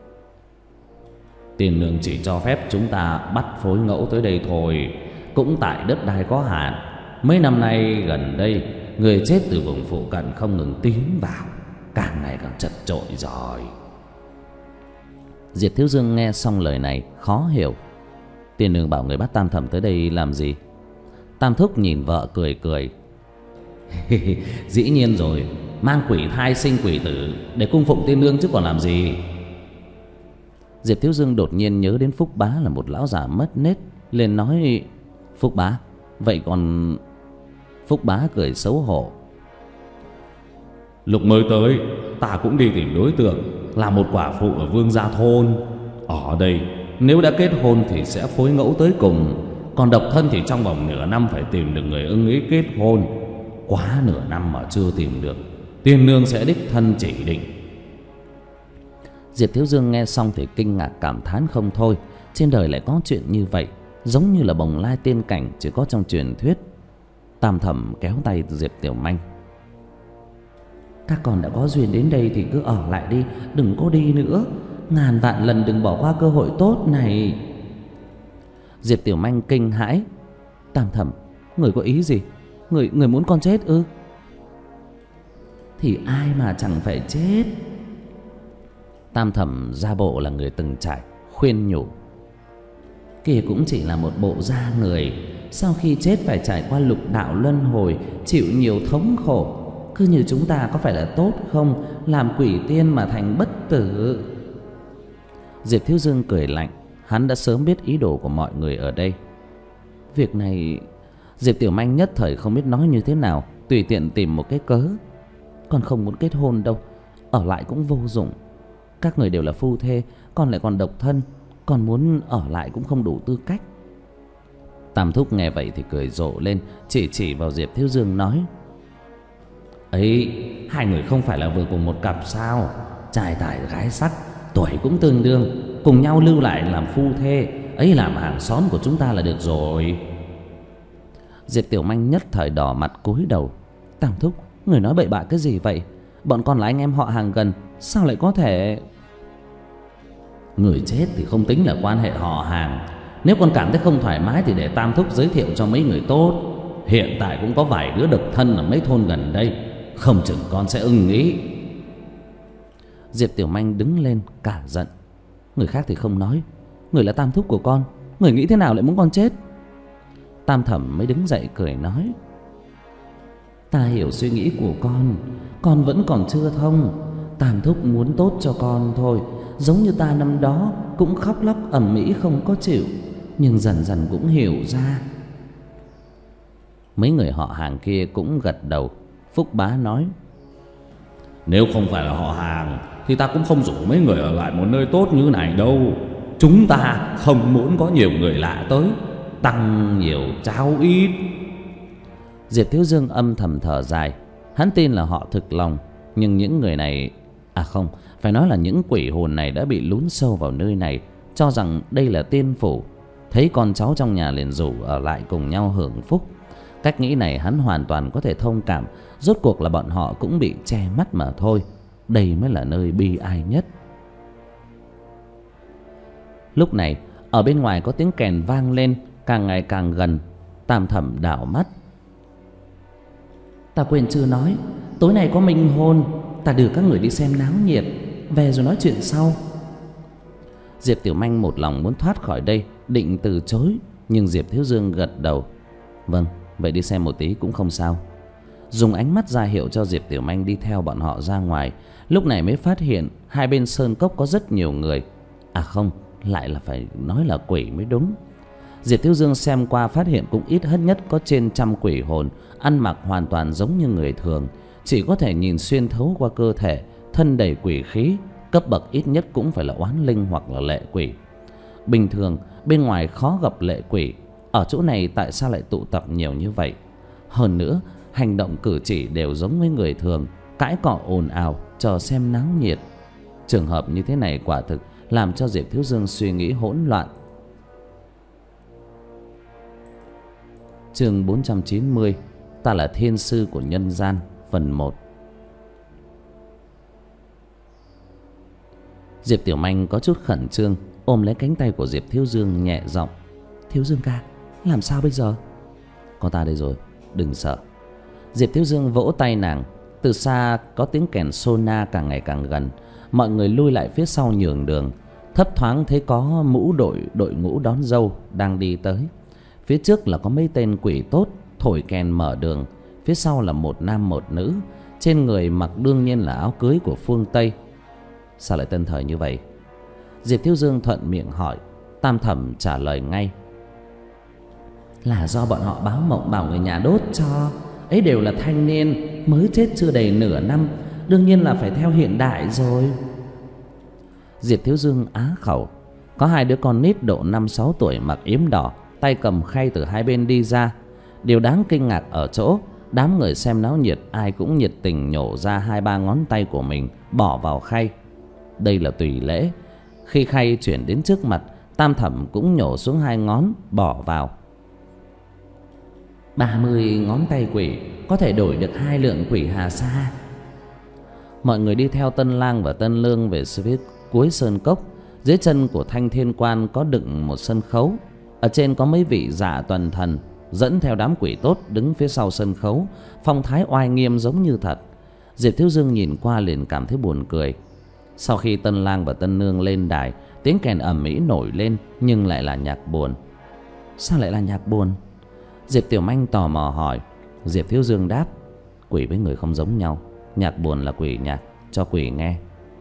tiên nương chỉ cho phép chúng ta bắt phối ngẫu tới đây thôi, cũng tại đất đai có hạn. Mấy năm nay gần đây, người chết từ vùng phụ cận không ngừng tiến vào, càng ngày càng chật chội rồi. Diệp Thiếu Dương nghe xong lời này khó hiểu: tiên nương bảo người bắt Tam Thẩm tới đây làm gì? Tam Thúc nhìn vợ cười cười: dĩ nhiên rồi, mang quỷ thai sinh quỷ tử để cung phụng tiên nương chứ còn làm gì. Diệp Thiếu Dương đột nhiên nhớ đến Phúc Bá là một lão già mất nết, liền nói: Phúc Bá, vậy còn... Phúc Bá cười xấu hổ: lúc mới tới ta cũng đi tìm đối tượng là một quả phụ ở Vương Gia Thôn. Ở đây nếu đã kết hôn thì sẽ phối ngẫu tới cùng, còn độc thân thì trong vòng nửa năm phải tìm được người ưng ý kết hôn. Quá nửa năm mà chưa tìm được, tiên nương sẽ đích thân chỉ định. Diệp Thiếu Dương nghe xong thì kinh ngạc cảm thán không thôi. Trên đời lại có chuyện như vậy, giống như là bồng lai tiên cảnh chỉ có trong truyền thuyết. Tam Thẩm kéo tay Diệp Tiểu Manh: các con đã có duyên đến đây thì cứ ở lại đi, đừng có đi nữa. Ngàn vạn lần đừng bỏ qua cơ hội tốt này. Diệp Tiểu Manh kinh hãi: Tam Thẩm, người có ý gì? Người, người muốn con chết ư? Thì ai mà chẳng phải chết. Tam Thẩm ra bộ là người từng trải, khuyên nhủ: kia cũng chỉ là một bộ da người, sau khi chết phải trải qua lục đạo luân hồi, chịu nhiều thống khổ. Cứ như chúng ta có phải là tốt không? Làm quỷ tiên mà thành bất tử. Diệp Thiếu Dương cười lạnh, hắn đã sớm biết ý đồ của mọi người ở đây. Việc này... Diệp Tiểu Manh nhất thời không biết nói như thế nào, tùy tiện tìm một cái cớ: con không muốn kết hôn đâu, ở lại cũng vô dụng. Các người đều là phu thê, con lại còn độc thân, con muốn ở lại cũng không đủ tư cách. Tam Thúc nghe vậy thì cười rộ lên, chỉ chỉ vào Diệp Thiếu Dương nói: ấy, hai người không phải là vừa cùng một cặp sao? Trai tài gái sắc, tuổi cũng tương đương, cùng nhau lưu lại làm phu thê, ấy làm hàng xóm của chúng ta là được rồi. Diệp Tiểu Manh nhất thời đỏ mặt cúi đầu: Tam Thúc, người nói bậy bạ cái gì vậy? Bọn con là anh em họ hàng gần, sao lại có thể... Người chết thì không tính là quan hệ họ hàng. Nếu con cảm thấy không thoải mái thì để Tam Thúc giới thiệu cho mấy người tốt. Hiện tại cũng có vài đứa độc thân ở mấy thôn gần đây, không chừng con sẽ ưng ý. Diệp Tiểu Manh đứng lên cả giận: người khác thì không nói, người là Tam Thúc của con, người nghĩ thế nào lại muốn con chết? Tam Thẩm mới đứng dậy cười nói: ta hiểu suy nghĩ của con, con vẫn còn chưa thông. Tam Thúc muốn tốt cho con thôi, giống như ta năm đó cũng khóc lóc ầm ĩ không có chịu, nhưng dần dần cũng hiểu ra. Mấy người họ hàng kia cũng gật đầu. Phúc Bá nói: Nếu không phải là họ hàng thì ta cũng không rủ mấy người ở lại một nơi tốt như này đâu. Chúng ta không muốn có nhiều người lạ tới, tăng nhiều cháo ít. Diệp Thiếu Dương âm thầm thở dài. Hắn tin là họ thực lòng, nhưng những người này, à không, phải nói là những quỷ hồn này đã bị lún sâu vào nơi này, cho rằng đây là tiên phủ. Thấy con cháu trong nhà liền rủ ở lại cùng nhau hưởng phúc. Cách nghĩ này hắn hoàn toàn có thể thông cảm. Rốt cuộc là bọn họ cũng bị che mắt mà thôi. Đây mới là nơi bi ai nhất. Lúc này ở bên ngoài có tiếng kèn vang lên, càng ngày càng gần. Tam Thẩm đảo mắt: Ta quên chưa nói, tối nay có minh hôn. Ta đưa các người đi xem náo nhiệt, về rồi nói chuyện sau. Diệp Tiểu Manh một lòng muốn thoát khỏi đây, định từ chối, nhưng Diệp Thiếu Dương gật đầu: Vâng, vậy đi xem một tí cũng không sao. Dùng ánh mắt ra hiệu cho Diệp Tiểu Manh đi theo bọn họ ra ngoài. Lúc này mới phát hiện hai bên sơn cốc có rất nhiều người. À không, lại là phải nói là quỷ mới đúng. Diệp Thiếu Dương xem qua phát hiện cũng ít hết nhất có trên trăm quỷ hồn, ăn mặc hoàn toàn giống như người thường, chỉ có thể nhìn xuyên thấu qua cơ thể, thân đầy quỷ khí, cấp bậc ít nhất cũng phải là oán linh hoặc là lệ quỷ. Bình thường bên ngoài khó gặp lệ quỷ, ở chỗ này tại sao lại tụ tập nhiều như vậy? Hơn nữa hành động cử chỉ đều giống với người thường, cãi cọ ồn ào chờ xem náo nhiệt. Trường hợp như thế này quả thực làm cho Diệp Thiếu Dương suy nghĩ hỗn loạn. Chương bốn trăm chín mươi: Ta là thiên sư của nhân gian, phần một. Diệp Tiểu Manh có chút khẩn trương, ôm lấy cánh tay của Diệp Thiếu Dương nhẹ giọng: Thiếu Dương ca, làm sao bây giờ? Có ta đây rồi, đừng sợ. Diệp Thiếu Dương vỗ tay nàng. Từ xa có tiếng kèn sona càng ngày càng gần. Mọi người lui lại phía sau nhường đường. Thấp thoáng thấy có mũ đội đội ngũ đón dâu đang đi tới. Phía trước là có mấy tên quỷ tốt thổi kèn mở đường. Phía sau là một nam một nữ, trên người mặc đương nhiên là áo cưới của phương Tây. Sao lại tân thời như vậy? Diệp Thiếu Dương thuận miệng hỏi. Tam Thẩm trả lời ngay: Là do bọn họ báo mộng bảo người nhà đốt cho. Ấy đều là thanh niên mới chết chưa đầy nửa năm, đương nhiên là phải theo hiện đại rồi. Diệp Thiếu Dương á khẩu. Có hai đứa con nít độ năm sáu tuổi mặc yếm đỏ, tay cầm khay từ hai bên đi ra. Điều đáng kinh ngạc ở chỗ, đám người xem náo nhiệt ai cũng nhiệt tình nhổ ra hai ba ngón tay của mình bỏ vào khay. Đây là tùy lễ. Khi khay chuyển đến trước mặt, Tam Thẩm cũng nhổ xuống hai ngón bỏ vào. Ba mươi ngón tay quỷ có thể đổi được hai lượng quỷ hà sa. Mọi người đi theo Tân Lang và Tân Lương về phía cuối sơn cốc. Dưới chân của Thanh Thiên Quan có đựng một sân khấu. Ở trên có mấy vị dạ tuần thần dẫn theo đám quỷ tốt đứng phía sau sân khấu, phong thái oai nghiêm giống như thật. Diệp Thiếu Dương nhìn qua liền cảm thấy buồn cười. Sau khi Tân Lang và Tân Nương lên đài, tiếng kèn ầm ĩ nổi lên, nhưng lại là nhạc buồn. Sao lại là nhạc buồn? Diệp Tiểu Manh tò mò hỏi. Diệp Thiếu Dương đáp: Quỷ với người không giống nhau, nhạc buồn là quỷ nhạc, cho quỷ nghe.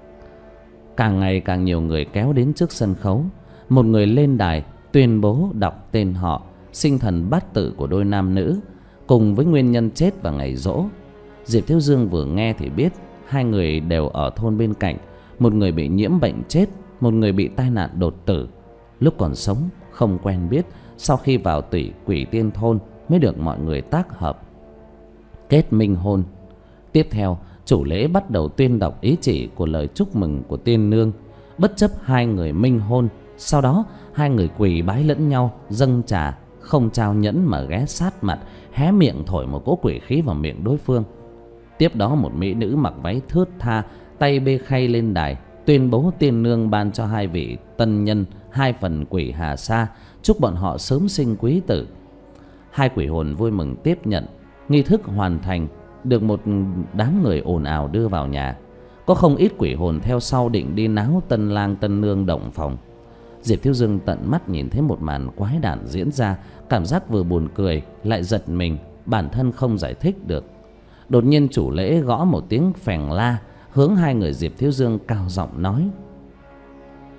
Càng ngày càng nhiều người kéo đến trước sân khấu. Một người lên đài tuyên bố đọc tên họ, sinh thần bát tự của đôi nam nữ, cùng với nguyên nhân chết và ngày giỗ. Diệp Thiếu Dương vừa nghe thì biết hai người đều ở thôn bên cạnh. Một người bị nhiễm bệnh chết, một người bị tai nạn đột tử. Lúc còn sống không quen biết, sau khi vào tủy quỷ tiên thôn mới được mọi người tác hợp kết minh hôn. Tiếp theo chủ lễ bắt đầu tuyên đọc ý chỉ của lời chúc mừng của tiên nương. Bất chấp hai người minh hôn, sau đó hai người quỳ bái lẫn nhau, dâng trà, không trao nhẫn mà ghé sát mặt, hé miệng thổi một cỗ quỷ khí vào miệng đối phương. Tiếp đó một mỹ nữ mặc váy thướt tha, tay bê khay lên đài, tuyên bố tiên nương ban cho hai vị tân nhân hai phần quỷ hà sa, chúc bọn họ sớm sinh quý tử. Hai quỷ hồn vui mừng tiếp nhận. Nghi thức hoàn thành, được một đám người ồn ào đưa vào nhà. Có không ít quỷ hồn theo sau định đi náo Tân Lang Tân Nương động phòng. Diệp Thiếu Dương tận mắt nhìn thấy một màn quái đản diễn ra, cảm giác vừa buồn cười lại giật mình, bản thân không giải thích được. Đột nhiên chủ lễ gõ một tiếng phèn la, hướng hai người Diệp Thiếu Dương cao giọng nói: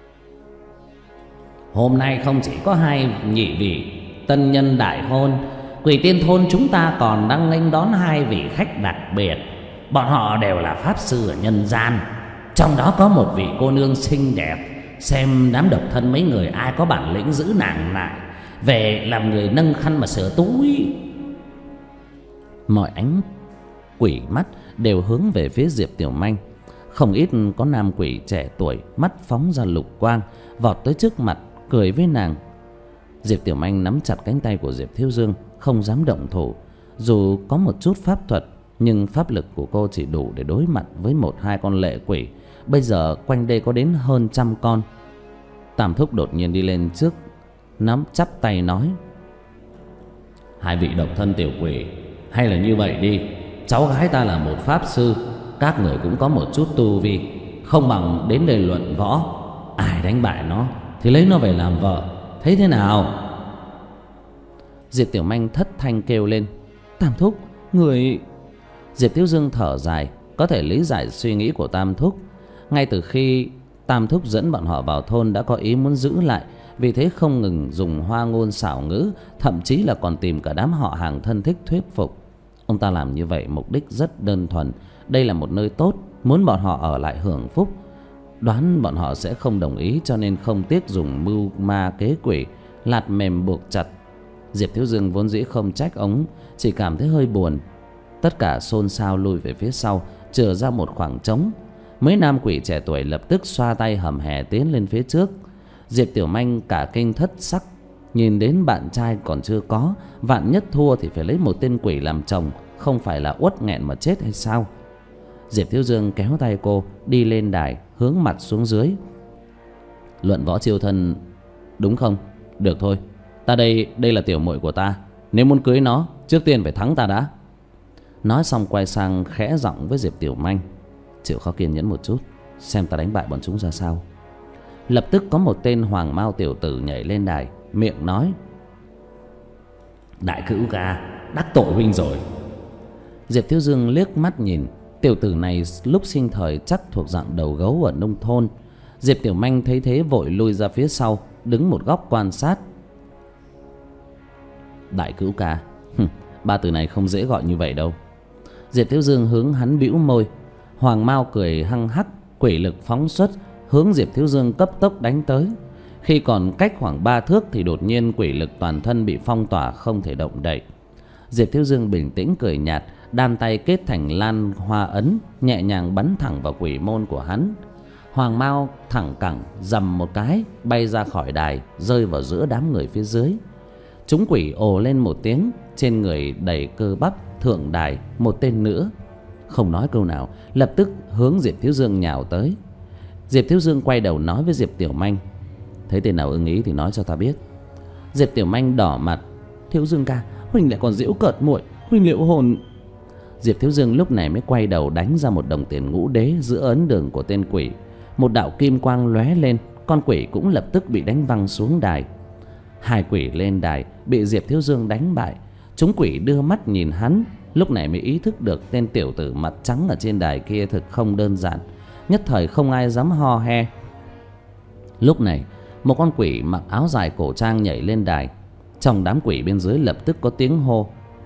Hôm nay không chỉ có hai nhị vị tân nhân đại hôn, Quỷ tiên thôn chúng ta còn đang nghênh đón hai vị khách đặc biệt. Bọn họ đều là pháp sư ở nhân gian. Trong đó có một vị cô nương xinh đẹp. Xem đám độc thân mấy người ai có bản lĩnh giữ nàng lại, về làm người nâng khăn mà sửa túi. Mọi ánh quỷ mắt đều hướng về phía Diệp Tiểu Manh. Không ít có nam quỷ trẻ tuổi, mắt phóng ra lục quang, vọt tới trước mặt cười với nàng. Diệp Tiểu Manh nắm chặt cánh tay của Diệp Thiếu Dương, không dám động thủ. Dù có một chút pháp thuật, nhưng pháp lực của cô chỉ đủ để đối mặt với một hai con lệ quỷ. Bây giờ quanh đây có đến hơn trăm con. Tam Thúc đột nhiên đi lên trước, nắm chắp tay nói: Hai vị độc thân tiểu quỷ, hay là như vậy đi, cháu gái ta là một pháp sư, các người cũng có một chút tu vi, không bằng đến đây luận võ. Ai đánh bại nó thì lấy nó về làm vợ, thấy thế nào? Diệp Tiểu Manh thất thanh kêu lên: Tam Thúc, người... Diệp Thiếu Dương thở dài, có thể lý giải suy nghĩ của Tam Thúc. Ngay từ khi Tam Thúc dẫn bọn họ vào thôn đã có ý muốn giữ lại, vì thế không ngừng dùng hoa ngôn xảo ngữ, thậm chí là còn tìm cả đám họ hàng thân thích thuyết phục. Ông ta làm như vậy mục đích rất đơn thuần, đây là một nơi tốt, muốn bọn họ ở lại hưởng phúc. Đoán bọn họ sẽ không đồng ý, cho nên không tiếc dùng mưu ma kế quỷ, lạt mềm buộc chặt. Diệp Thiếu Dương vốn dĩ không trách ông, chỉ cảm thấy hơi buồn. Tất cả xôn xao lùi về phía sau, chừa ra một khoảng trống. Mấy nam quỷ trẻ tuổi lập tức xoa tay hầm hè tiến lên phía trước. Diệp Tiểu Manh cả kinh thất sắc, nhìn đến bạn trai còn chưa có, vạn nhất thua thì phải lấy một tên quỷ làm chồng, không phải là uất nghẹn mà chết hay sao? Diệp Thiếu Dương kéo tay cô đi lên đài, hướng mặt xuống dưới. Luận võ chiêu thân đúng không? Được thôi, ta đây đây là tiểu muội của ta, nếu muốn cưới nó trước tiên phải thắng ta đã. Nói xong quay sang khẽ giọng với Diệp Tiểu Manh: Chịu khó kiên nhẫn một chút, xem ta đánh bại bọn chúng ra sao. Lập tức có một tên hoàng mao tiểu tử nhảy lên đài, miệng nói: Đại cữu ca, đắc tội huynh rồi. Diệp Thiếu Dương liếc mắt nhìn, tiểu tử này lúc sinh thời chắc thuộc dạng đầu gấu ở nông thôn. Diệp Tiểu Manh thấy thế vội lui ra phía sau, đứng một góc quan sát. Đại cữu ca, ba từ này không dễ gọi như vậy đâu. Diệp Thiếu Dương hướng hắn bĩu môi. Hoàng Mao cười hăng hắc, quỷ lực phóng xuất, hướng Diệp Thiếu Dương cấp tốc đánh tới. Khi còn cách khoảng ba thước thì đột nhiên quỷ lực toàn thân bị phong tỏa, không thể động đậy. Diệp Thiếu Dương bình tĩnh cười nhạt, đan tay kết thành lan hoa ấn, nhẹ nhàng bắn thẳng vào quỷ môn của hắn. Hoàng Mao thẳng cẳng dầm một cái, bay ra khỏi đài, rơi vào giữa đám người phía dưới. Chúng quỷ ồ lên một tiếng, trên người đầy cơ bắp. Thượng đài một tên nữa không nói câu nào, lập tức hướng Diệp Thiếu Dương nhào tới. Diệp Thiếu Dương quay đầu nói với Diệp Tiểu Manh: Thấy tên nào ưng ý thì nói cho ta biết. Diệp Tiểu Manh đỏ mặt: Thiếu Dương ca, huynh lại còn giễu cợt muội, huynh liệu hồn. Diệp Thiếu Dương lúc này mới quay đầu đánh ra một đồng tiền ngũ đế giữa ấn đường của tên quỷ. Một đạo kim quang lóe lên, con quỷ cũng lập tức bị đánh văng xuống đài. Hai quỷ lên đài bị Diệp Thiếu Dương đánh bại. Chúng quỷ đưa mắt nhìn hắn, lúc này mới ý thức được tên tiểu tử mặt trắng ở trên đài kia thực không đơn giản. Nhất thời không ai dám ho he. Lúc này một con quỷ mặc áo dài cổ trang nhảy lên đài. Trong đám quỷ bên dưới lập tức có tiếng hô: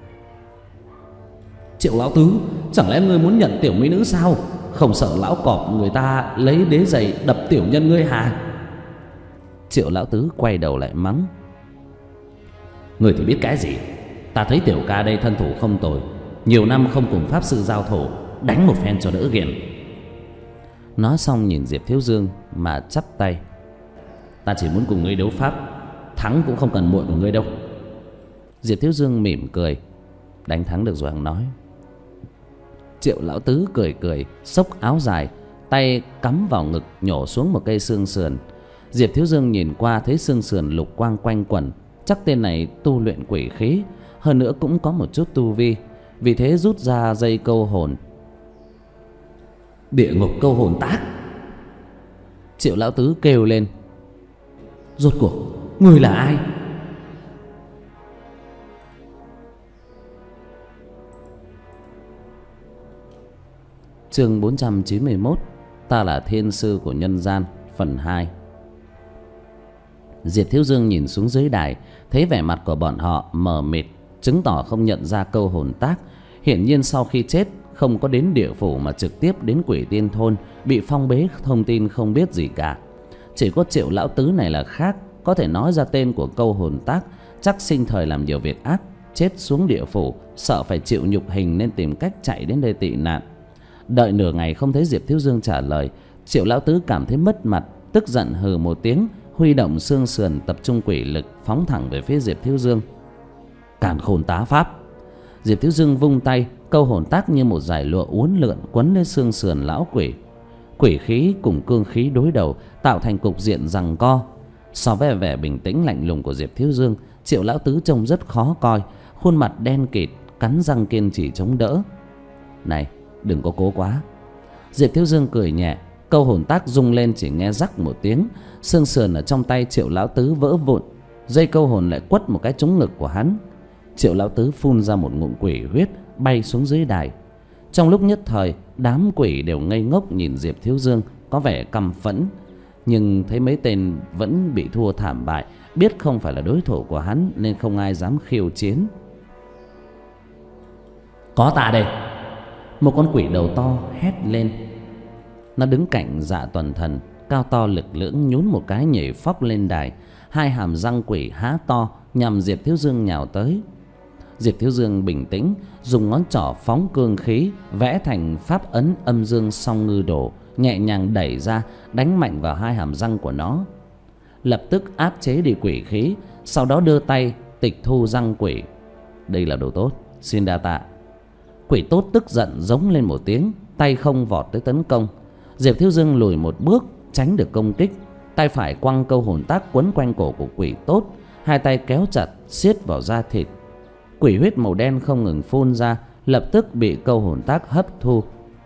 Triệu lão tứ, chẳng lẽ ngươi muốn nhận tiểu mỹ nữ sao? Không sợ lão cọp người ta lấy đế giày đập tiểu nhân ngươi hả? Triệu lão tứ quay đầu lại mắng: Ngươi thì biết cái gì? Ta thấy tiểu ca đây thân thủ không tồi, nhiều năm không cùng pháp sư giao thủ, đánh một phen cho đỡ ghiền. Nói xong nhìn Diệp Thiếu Dương mà chắp tay: Ta chỉ muốn cùng ngươi đấu pháp, thắng cũng không cần muội của ngươi đâu. Diệp Thiếu Dương mỉm cười: Đánh thắng được rồi hằng nói. Triệu lão tứ cười cười, xốc áo dài, tay cắm vào ngực nhổ xuống một cây xương sườn. Diệp Thiếu Dương nhìn qua thấy xương sườn lục quang quanh quẩn, chắc tên này tu luyện quỷ khí, hơn nữa cũng có một chút tu vi, vì thế rút ra dây câu hồn. Địa ngục câu hồn tác. Triệu lão tứ kêu lên: Rốt cuộc ngươi là ai? Chương bốn trăm chín mươi mốt: Ta là thiên sư của nhân gian, phần hai. Diệp Thiếu Dương nhìn xuống dưới đài, thấy vẻ mặt của bọn họ mờ mịt, chứng tỏ không nhận ra câu hồn tác. Hiển nhiên sau khi chết không có đến địa phủ mà trực tiếp đến Quỷ Tiên thôn, bị phong bế thông tin không biết gì cả. Chỉ có Triệu lão tứ này là khác, có thể nói ra tên của câu hồn tác, chắc sinh thời làm nhiều việc ác, chết xuống địa phủ, sợ phải chịu nhục hình nên tìm cách chạy đến đây tị nạn. Đợi nửa ngày không thấy Diệp Thiếu Dương trả lời, Triệu lão tứ cảm thấy mất mặt, tức giận hừ một tiếng, huy động xương sườn tập trung quỷ lực phóng thẳng về phía Diệp Thiếu Dương. Càn khôn tá pháp! Diệp Thiếu Dương vung tay, câu hồn tác như một dải lụa uốn lượn quấn lên xương sườn lão quỷ. Quỷ khí cùng cương khí đối đầu, tạo thành cục diện giằng co. So với vẻ bình tĩnh lạnh lùng của Diệp Thiếu Dương, Triệu lão tứ trông rất khó coi, khuôn mặt đen kịt, cắn răng kiên trì chống đỡ. Này, đừng có cố quá. Diệp Thiếu Dương cười nhẹ, câu hồn tác rung lên chỉ nghe rắc một tiếng, xương sườn ở trong tay Triệu lão tứ vỡ vụn, dây câu hồn lại quất một cái trúng ngực của hắn. Triệu lão tứ phun ra một ngụm quỷ huyết, bay xuống dưới đài. Trong lúc nhất thời, đám quỷ đều ngây ngốc nhìn Diệp Thiếu Dương, có vẻ căm phẫn. Nhưng thấy mấy tên vẫn bị thua thảm bại, biết không phải là đối thủ của hắn nên không ai dám khiêu chiến. Có ta đây! Một con quỷ đầu to hét lên. Nó đứng cạnh Dạ Tuần Thần, cao to lực lưỡng, nhún một cái nhảy phóc lên đài. Hai hàm răng quỷ há to nhằm Diệp Thiếu Dương nhào tới. Diệp Thiếu Dương bình tĩnh, dùng ngón trỏ phóng cương khí, vẽ thành pháp ấn âm dương song ngư đồ, nhẹ nhàng đẩy ra, đánh mạnh vào hai hàm răng của nó. Lập tức áp chế đi quỷ khí, sau đó đưa tay tịch thu răng quỷ. Đây là đồ tốt, xin đa tạ. Quỷ tốt tức giận giống lên một tiếng, tay không vọt tới tấn công. Diệp Thiếu Dương lùi một bước, tránh được công kích. Tay phải quăng câu hồn tác quấn quanh cổ của quỷ tốt, hai tay kéo chặt siết vào da thịt. Quỷ huyết màu đen không ngừng phun ra, lập tức bị câu hồn tác hấp thu.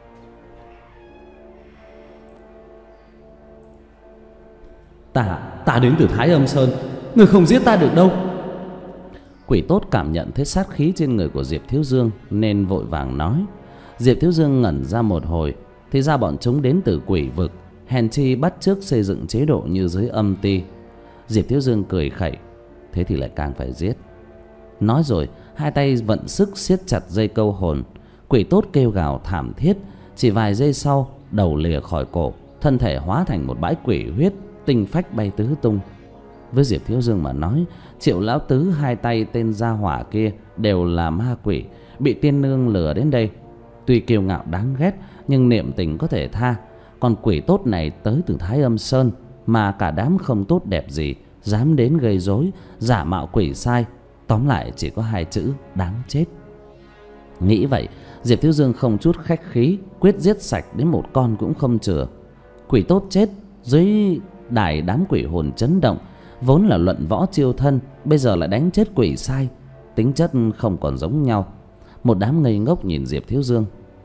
Ta, ta đến từ Thái Âm Sơn, người không giết ta được đâu. Quỷ tốt cảm nhận thấy sát khí trên người của Diệp Thiếu Dương nên vội vàng nói. Diệp Thiếu Dương ngẩn ra một hồi, thì ra bọn chúng đến từ quỷ vực, hèn chi bắt chước xây dựng chế độ như dưới âm ti. Diệp Thiếu Dương cười khẩy, thế thì lại càng phải giết. Nói rồi, hai tay vận sức siết chặt dây câu hồn. Quỷ tốt kêu gào thảm thiết, chỉ vài giây sau, đầu lìa khỏi cổ, thân thể hóa thành một bãi quỷ huyết, tinh phách bay tứ tung. Với Diệp Thiếu Dương mà nói, Triệu lão tứ hai tay tên gia hỏa kia đều là ma quỷ, bị tiên nương lừa đến đây. Tuy kiêu ngạo đáng ghét, nhưng niệm tình có thể tha. Còn quỷ tốt này tới từ Thái Âm Sơn, mà cả đám không tốt đẹp gì, dám đến gây rối, giả mạo quỷ sai. Tóm lại chỉ có hai chữ đáng chết. Nghĩ vậy, Diệp Thiếu Dương không chút khách khí, quyết giết sạch đến một con cũng không chừa. Quỷ tốt chết, dưới đài đám quỷ hồn chấn động. Vốn là luận võ chiêu thân, bây giờ lại đánh chết quỷ sai, tính chất không còn giống nhau. Một đám ngây ngốc nhìn Diệp Thiếu Dương.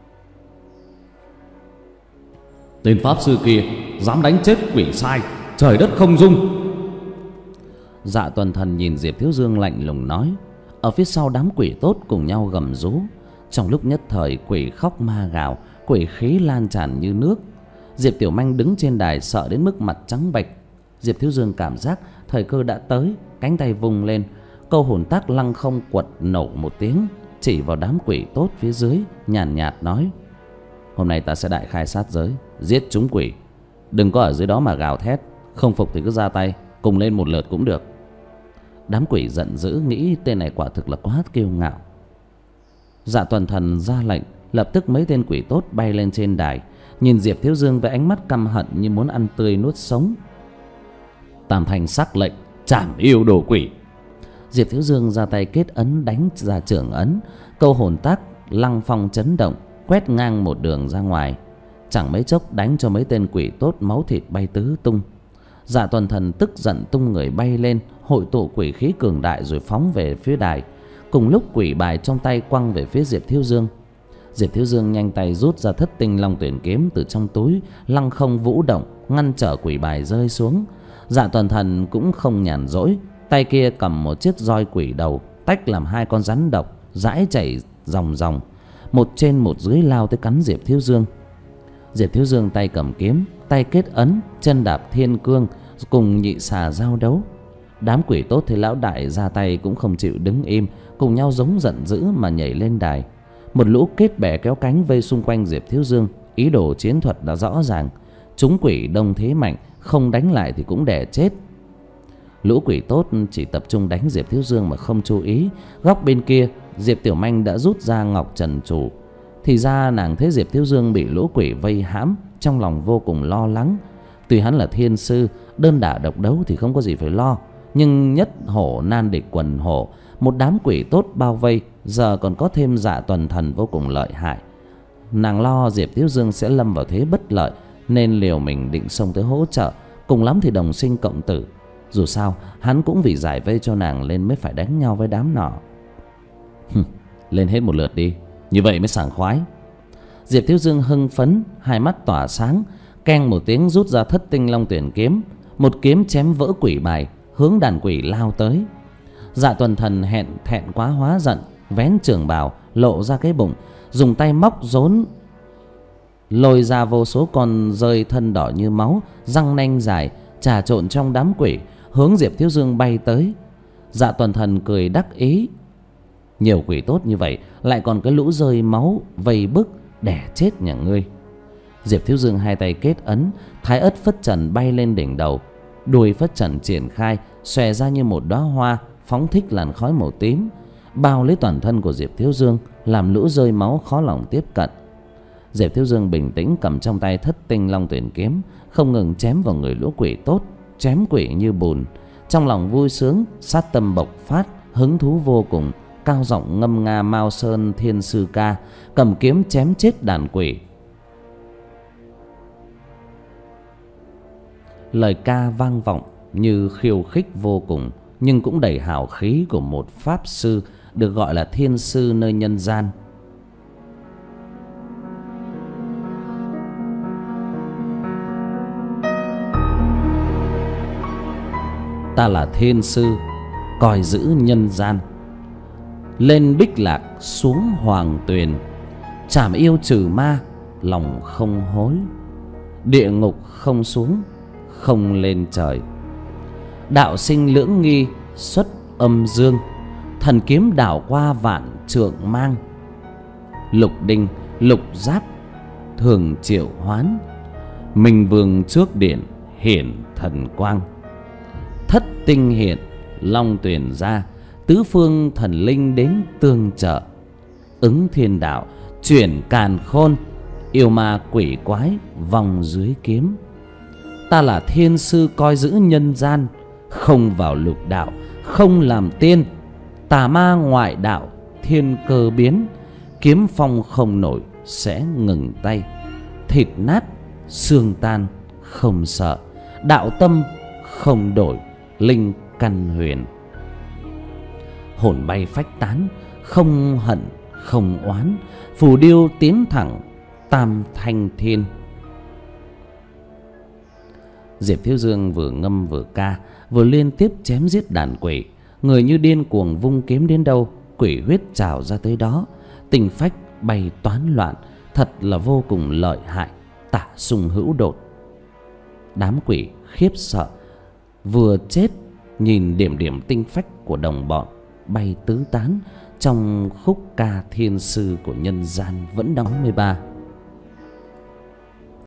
Tên pháp sư kia dám đánh chết quỷ sai, trời đất không dung. Dạ Tuần Thần nhìn Diệp Thiếu Dương lạnh lùng nói. Ở phía sau đám quỷ tốt cùng nhau gầm rú. Trong lúc nhất thời, quỷ khóc ma gào, quỷ khí lan tràn như nước. Diệp Tiểu Manh đứng trên đài sợ đến mức mặt trắng bệch. Diệp Thiếu Dương cảm giác thời cơ đã tới, cánh tay vùng lên, câu hồn tác lăng không quật nổ một tiếng, chỉ vào đám quỷ tốt phía dưới, nhàn nhạt, nhạt nói: hôm nay ta sẽ đại khai sát giới, giết chúng quỷ. Đừng có ở dưới đó mà gào thét, không phục thì cứ ra tay, cùng lên một lượt cũng được. Đám quỷ giận dữ, nghĩ tên này quả thực là quá kiêu ngạo. Dạ Tuần Thần ra lệnh, lập tức mấy tên quỷ tốt bay lên trên đài, nhìn Diệp Thiếu Dương với ánh mắt căm hận như muốn ăn tươi nuốt sống. Tam Thanh sắc lệnh, trảm yêu đồ quỷ. Diệp Thiếu Dương ra tay kết ấn đánh ra trưởng ấn, câu hồn tác lăng phong chấn động, quét ngang một đường ra ngoài. Chẳng mấy chốc đánh cho mấy tên quỷ tốt máu thịt bay tứ tung. Dạ Tuần Thần tức giận tung người bay lên, hội tụ quỷ khí cường đại rồi phóng về phía đài. Cùng lúc quỷ bài trong tay quăng về phía Diệp Thiếu Dương. Diệp Thiếu Dương nhanh tay rút ra Thất Tinh Long Tuyển kiếm từ trong túi, lăng không vũ động, ngăn trở quỷ bài rơi xuống. Dạ Tuần Thần cũng không nhàn rỗi, tay kia cầm một chiếc roi quỷ đầu, tách làm hai con rắn độc, dãi chảy ròng ròng, một trên một dưới lao tới cắn Diệp Thiếu Dương. Diệp Thiếu Dương tay cầm kiếm, tay kết ấn, chân đạp thiên cương, cùng nhị xà giao đấu. Đám quỷ tốt thấy lão đại ra tay cũng không chịu đứng im, cùng nhau giống giận dữ mà nhảy lên đài. Một lũ kết bè kéo cánh vây xung quanh Diệp Thiếu Dương. Ý đồ chiến thuật đã rõ ràng, chúng quỷ đông thế mạnh, không đánh lại thì cũng đẻ chết. Lũ quỷ tốt chỉ tập trung đánh Diệp Thiếu Dương mà không chú ý. Góc bên kia, Diệp Tiểu Manh đã rút ra ngọc trần trụ. Thì ra nàng thấy Diệp Thiếu Dương bị lũ quỷ vây hãm, trong lòng vô cùng lo lắng. Tuy hắn là thiên sư, đơn đả độc đấu thì không có gì phải lo, nhưng nhất hổ nan địch quần hổ, một đám quỷ tốt bao vây, giờ còn có thêm Dạ Tuần Thần vô cùng lợi hại. Nàng lo Diệp Thiếu Dương sẽ lâm vào thế bất lợi, nên liều mình định xông tới hỗ trợ, cùng lắm thì đồng sinh cộng tử. Dù sao hắn cũng vì giải vây cho nàng nên mới phải đánh nhau với đám nọ. Lên hết một lượt đi, như vậy mới sảng khoái. Diệp Thiếu Dương hưng phấn, hai mắt tỏa sáng, keng một tiếng rút ra Thất Tinh Long Tuyển kiếm, một kiếm chém vỡ quỷ bài, hướng đàn quỷ lao tới. Dạ Tuần Thần hẹn thẹn quá hóa giận, vén trường bào lộ ra cái bụng, dùng tay móc rốn lôi ra vô số con rơi thân đỏ như máu, răng nanh dài trà trộn trong đám quỷ, hướng Diệp Thiếu Dương bay tới. Dạ Tuần Thần cười đắc ý, nhiều quỷ tốt như vậy, lại còn cái lũ rơi máu vây bức, đẻ chết nhà ngươi. Diệp Thiếu Dương hai tay kết ấn, Thái Ất Phất Trần bay lên đỉnh đầu, đuôi Phất Trần triển khai, xòe ra như một đóa hoa, phóng thích làn khói màu tím, bao lấy toàn thân của Diệp Thiếu Dương, làm lũ rơi máu khó lòng tiếp cận. Diệp Thiếu Dương bình tĩnh cầm trong tay Thất Tinh Long Tuyển kiếm, không ngừng chém vào người lũ quỷ tốt, chém quỷ như bùn. Trong lòng vui sướng, sát tâm bộc phát, hứng thú vô cùng, cao giọng ngâm nga Mao Sơn Thiên Sư ca, cầm kiếm chém chết đàn quỷ. Lời ca vang vọng như khiêu khích vô cùng, nhưng cũng đầy hào khí của một pháp sư được gọi là thiên sư nơi nhân gian. Ta là thiên sư, coi giữ nhân gian, lên bích lạc xuống hoàng tuyền, trảm yêu trừ ma lòng không hối, địa ngục không xuống không lên trời, đạo sinh lưỡng nghi xuất âm dương, thần kiếm đảo qua vạn trượng mang, lục đinh lục giáp thường triệu hoán, minh vương trước điện hiển thần quang, thất tinh hiện long tuyển ra, tứ phương thần linh đến tương trợ, ứng thiên đạo chuyển càn khôn, yêu ma quỷ quái vòng dưới kiếm. Ta là thiên sư coi giữ nhân gian, không vào lục đạo không làm tiên, tà ma ngoại đạo thiên cơ biến, kiếm phong không nổi sẽ ngừng tay, thịt nát xương tan không sợ, đạo tâm không đổi linh căn huyền, hồn bay phách tán không hận không oán, phù điêu tiến thẳng tam thanh thiên. Diệp Thiếu Dương vừa ngâm vừa ca, vừa liên tiếp chém giết đàn quỷ, người như điên cuồng vung kiếm đến đâu, quỷ huyết trào ra tới đó, tình phách bay toán loạn, thật là vô cùng lợi hại, tả sung hữu đột. Đám quỷ khiếp sợ, vừa chết nhìn điểm điểm tinh phách của đồng bọn bay tứ tán trong khúc ca thiên sư của nhân gian vẫn đóng mười ba.